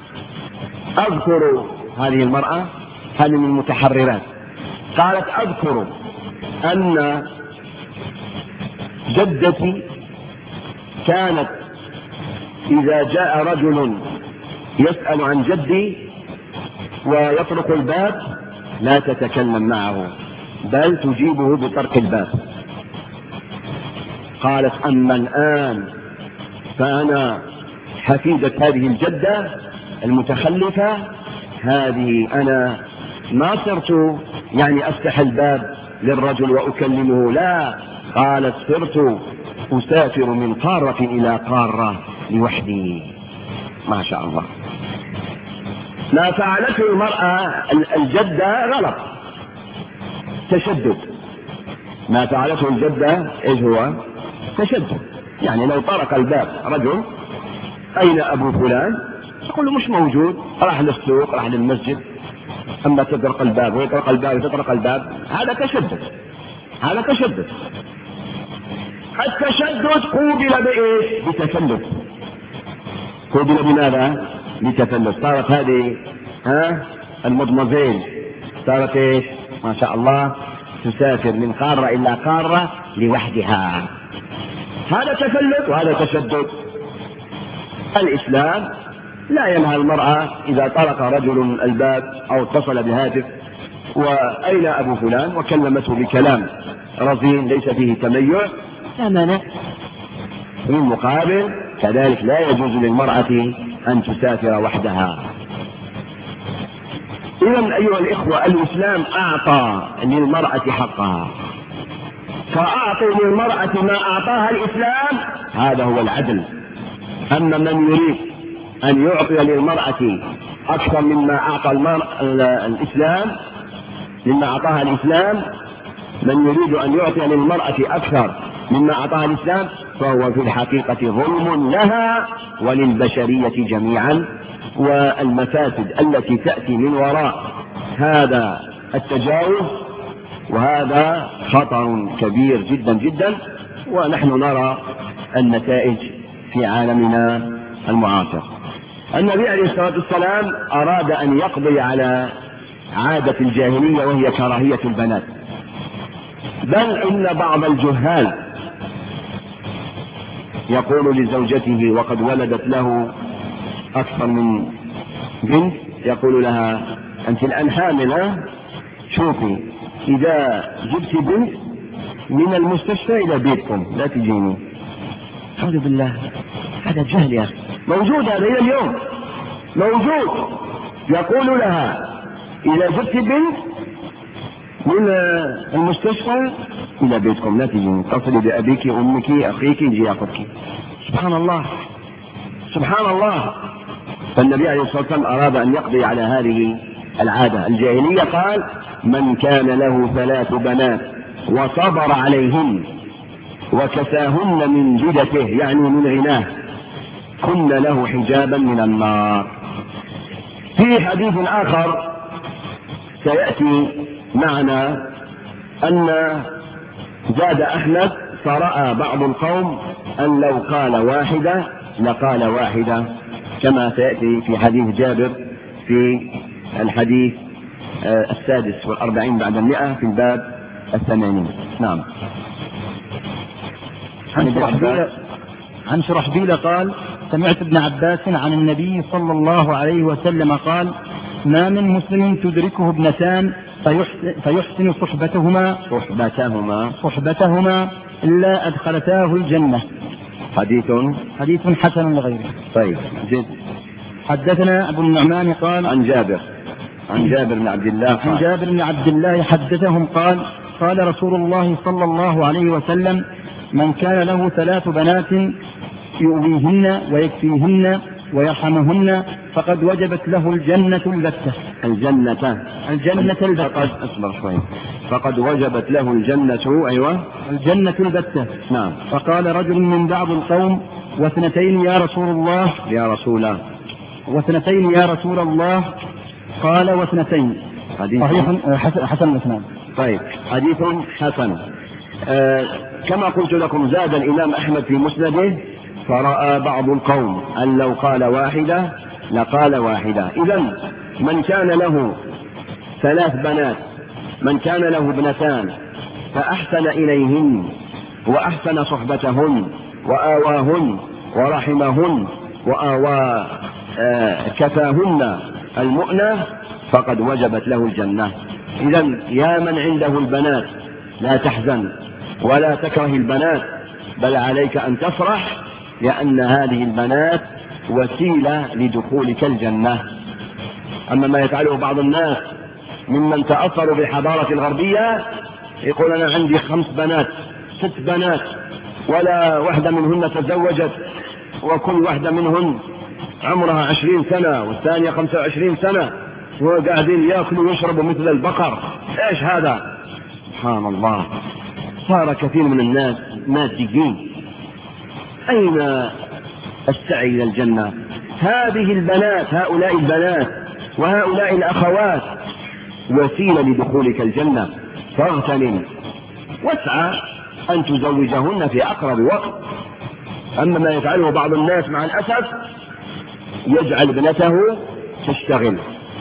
أذكر هذه المرأة، هذه من المتحررات، قالت أذكر أن جدتي كانت إذا جاء رجل يسأل عن جدي ويطرق الباب لا تتكلم معه بل تجيبه بطرق الباب. قالت أما الآن فأنا حفيدة هذه الجدة المتخلفة هذه، أنا ما صرت يعني أفتح الباب للرجل وأكلمه، لا، قالت صرت أسافر من قارة إلى قارة لوحدي. ما شاء الله. ما فعلته المرأة الجدة غلط، تشدد. ما فعلته الجدة إيش هو؟ تشدد. يعني لو طرق الباب رجل أين أبو فلان؟ تقول له مش موجود، راح للسوق، راح للمسجد. أما تطرق الباب ويطرق الباب وتطرق الباب، هذا تشدد، هذا تشدد. التشدد قوبل بإيش؟ بتفلت. قوبل بماذا؟ بتفلت. صارت هذه ها المدمزين صارت ايش؟ ما شاء الله تسافر من قارة إلى قارة لوحدها. هذا تفلت وهذا تشدد. الإسلام لا ينهى المرأة إذا طرق رجل الباب أو اتصل بهاتف وأين أبو فلان وكلمته بكلام رزين ليس فيه تميع، لا مانع. في المقابل كذلك لا يجوز للمرأة أن تسافر وحدها. إذن أيها الإخوة، الإسلام أعطى للمرأة حقها، فأعطي للمرأة ما أعطاها الإسلام، هذا هو العدل. أما من يريد أن يعطي للمرأة أكثر مما أعطى الإسلام، مما أعطاها الإسلام، من يريد أن يعطي للمرأة أكثر مما أعطاها الإسلام فهو في الحقيقة ظلم لها وللبشرية جميعا. والمفاسد التي تأتي من وراء هذا التجاوز وهذا خطر كبير جدا جدا، ونحن نرى النتائج في عالمنا المعاصر. النبي عليه الصلاة والسلام أراد أن يقضي على عادة الجاهلية وهي كراهية البنات، بل إن بعض الجهال يقول لزوجته وقد ولدت له أكثر من بنت، يقول لها أنت الآن حاملة، شوفي إذا جبت بنت من المستشفى إلى بيتكم لا تجيني. أعوذ بالله، هذا جهل يا أخي، موجود هذا إلى اليوم موجود. يقول لها إذا جبت بنت من المستشفى إلى بيتكم لا تجيني، اتصلي بأبيك أمك أخيك يجي يأخذك. سبحان الله سبحان الله. فالنبي عليه الصلاة والسلام أراد أن يقضي على هذه العادة الجاهلية. قال من كان له ثلاث بنات وصبر عليهن وكساهن من جدته يعني من غناه كن له حجابا من النار. في حديث آخر سيأتي معنا أن زاد أحمد فرأى بعض القوم أن لو قال واحدة لقال واحدة، كما سيأتي في حديث جابر في الحديث السادس والأربعين بعد المئة في الباب الثمانين. نعم. عن شرحبيل, عن شرحبيل قال سمعت ابن عباس عن النبي صلى الله عليه وسلم قال ما من مسلم تدركه ابنتان فيحسن, فيحسن صحبتهما صحبتهما صحبتهما إلا أدخلتاه الجنة. حديث حديث حسن لغيره. طيب جد. حدثنا أبو النعمان قال عن جابر عن جابر بن عبد الله عن جابر بن عبد الله حدثهم قال قال رسول الله صلى الله عليه وسلم من كان له ثلاث بنات يؤويهن ويكفيهن ويرحمهن فقد وجبت له الجنة البتة. الجنة الجنة البتة. أصبر شوي. فقد وجبت له الجنة. أيوة الجنة البتة. نعم. فقال رجل من بعض القوم واثنتين يا رسول الله يا رسول الله واثنتين يا رسول الله قال واثنتين. حديث صحيح حسن الإسناد. طيب حديث حسن. آه كما قلت لكم زاد الإمام أحمد في مسنده فرأى بعض القوم أن لو قال واحدة لقال واحدة. إذن من كان له ثلاث بنات، من كان له ابنتان فأحسن إليهن وأحسن صحبتهن وآواهن ورحمهن وآوى آه كفاهن المؤنة فقد وجبت له الجنة. إذن يا من عنده البنات لا تحزن ولا تكره البنات، بل عليك أن تفرح، لأن هذه البنات وسيلة لدخولك الجنة. أما ما يفعله بعض الناس ممن تأثروا بالحضارة الغربية، يقول أنا عندي خمس بنات ست بنات ولا واحدة منهن تزوجت، وكل واحدة منهن عمرها عشرين سنة والثانية خمسة وعشرين سنة، وقاعدين يأكلوا ويشربوا مثل البقر. إيش هذا؟ سبحان الله، صار كثير من الناس ماديين. أين السعي إلى الجنة؟ هذه البنات، هؤلاء البنات وهؤلاء الأخوات وسيلة لدخولك الجنة، فاغتنم واسعى أن تزوجهن في أقرب وقت. أما ما يفعله بعض الناس مع الأسف يجعل ابنته تشتغل،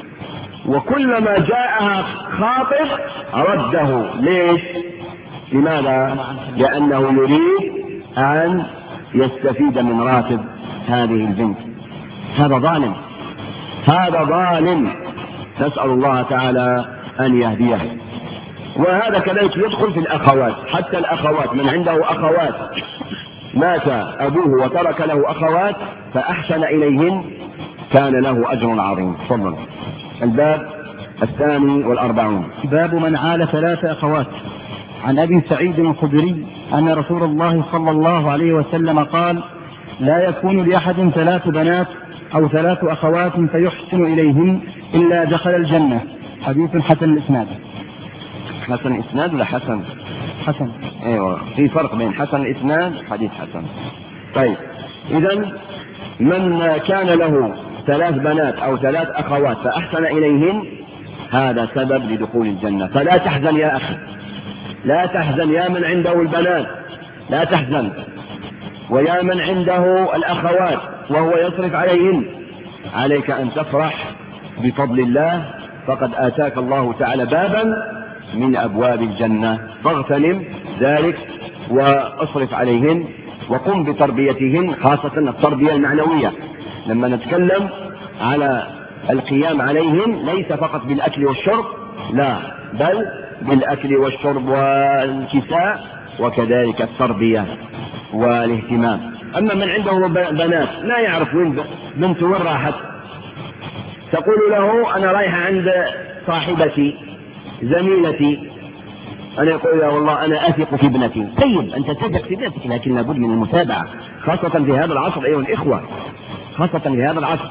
وكلما جاءها خاطب رده. ليش؟ لماذا؟ لأنه يريد أن يستفيد من راتب هذه البنت. هذا ظالم، هذا ظالم، نسأل الله تعالى أن يهديه. وهذا كذلك يدخل في الأخوات، حتى الأخوات، من عنده أخوات مات أبوه وترك له أخوات فأحسن إليهن كان له أجر عظيم. تفضل. الباب الثاني والأربعون، باب من عال ثلاث أخوات. عن أبي سعيد الخدري أن رسول الله صلى الله عليه وسلم قال: لا يكون لأحد ثلاث بنات أو ثلاث أخوات فيحسن إليهن إلا دخل الجنة. حديث حسن الإسناد. حسن الإسناد ولا حسن؟ حسن. ايوه، في فرق بين حسن الإسناد حديث حسن. طيب، إذن من كان له ثلاث بنات أو ثلاث أخوات فأحسن إليهن هذا سبب لدخول الجنة. فلا تحزن يا أخي، لا تحزن يا من عنده البنات، لا تحزن، ويا من عنده الأخوات وهو يصرف عليهن، عليك أن تفرح بفضل الله، فقد آتاك الله تعالى بابا من أبواب الجنة، فاغتنم ذلك واصرف عليهن وقم بتربيتهن، خاصة التربية المعنوية. لما نتكلم على القيام عليهن ليس فقط بالأكل والشرب، لا، بل بالأكل والشرب والكساء وكذلك التربية والاهتمام. أما من عنده بنات لا يعرف وين بنته وين راحت، تقول له أنا رايحة عند صاحبتي زميلتي، أنا يقول يا والله أنا أثق في ابنتي. طيب أنت تثق في ابنتك، لكن لابد من المتابعة، خاصة في هذا العصر أيها الإخوة، خاصة في هذا العصر.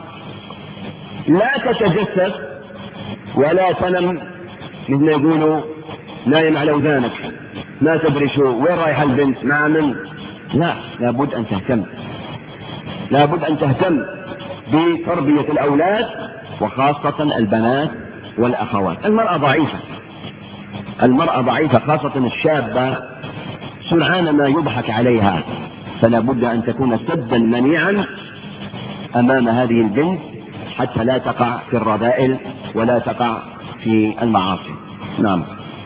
لا تتجسس ولا تنم مثل يقولوا نايم على ودانك، ما تدري شو وين رايح البنت مع من. لا، لابد أن تهتم، لابد أن تهتم بتربية الأولاد وخاصة البنات والأخوات. المرأة ضعيفة، المرأة ضعيفة، خاصة الشابة سرعان ما يضحك عليها، فلا بد أن تكون سدا منيعا أمام هذه البنت حتى لا تقع في الرذائل ولا تقع في المعاصي. نعم.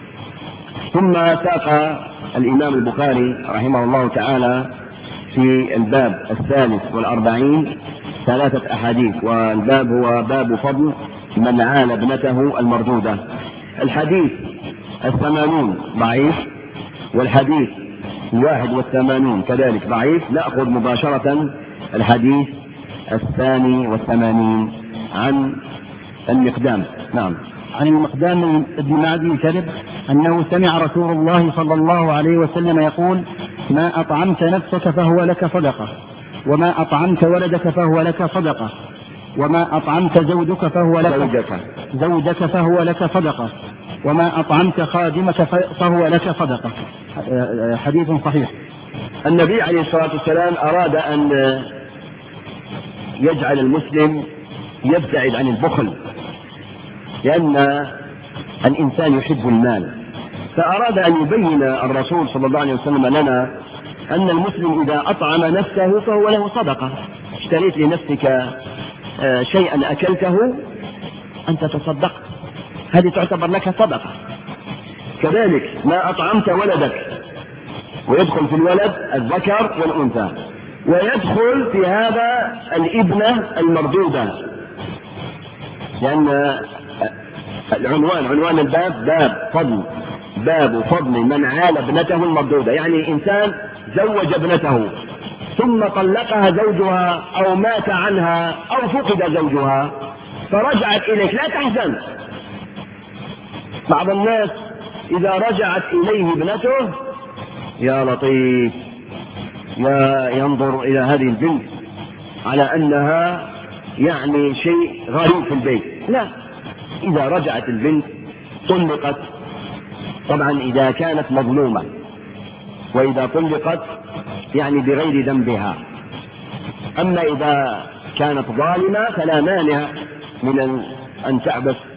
ثم ساق الإمام البخاري رحمه الله تعالى في الباب الثالث والأربعين ثلاثة أحاديث، والباب هو باب فضل من عال ابنته المردودة. الحديث الثمانون ضعيف، والحديث الواحد والثمانون كذلك ضعيف. نأخذ مباشرة الحديث الثاني والثمانين عن المقدام. نعم. عن المقدام بن معدي الكذب أنه سمع رسول الله صلى الله عليه وسلم يقول: ما أطعمت نفسك فهو لك صدقة، وما أطعمت ولدك فهو لك صدقة، وما أطعمت زوجك فهو لك زوجك, زوجك فهو لك صدقة، وما أطعمت خادمك فهو لك صدقة. حديث صحيح. النبي عليه الصلاة والسلام أراد أن يجعل المسلم يبتعد عن البخل، لأن الإنسان يحب المال، فأراد أن يبين الرسول صلى الله عليه وسلم لنا أن المسلم إذا أطعم نفسه فهو له صدقة. اشتريت لنفسك شيئا أكلته أنت تصدقت، هذه تعتبر لك صدقة. كذلك ما أطعمت ولدك، ويدخل في الولد الذكر والأنثى، ويدخل في هذا الابنة المردودة، لأن العنوان عنوان الباب باب فضل، باب فضل من عال ابنته المردودة، يعني إنسان زوج ابنته ثم طلقها زوجها أو مات عنها أو فقد زوجها فرجعت إليك، لا تحزن. بعض الناس إذا رجعت إليه ابنته يا لطيف، يا ينظر إلى هذه البنت على أنها يعني شيء غريب في البيت. لا، إذا رجعت البنت طلقت، طبعا إذا كانت مظلومة، وإذا طلقت يعني بغير ذنبها. أما إذا كانت ظالمة فلا مانع من أن تعبث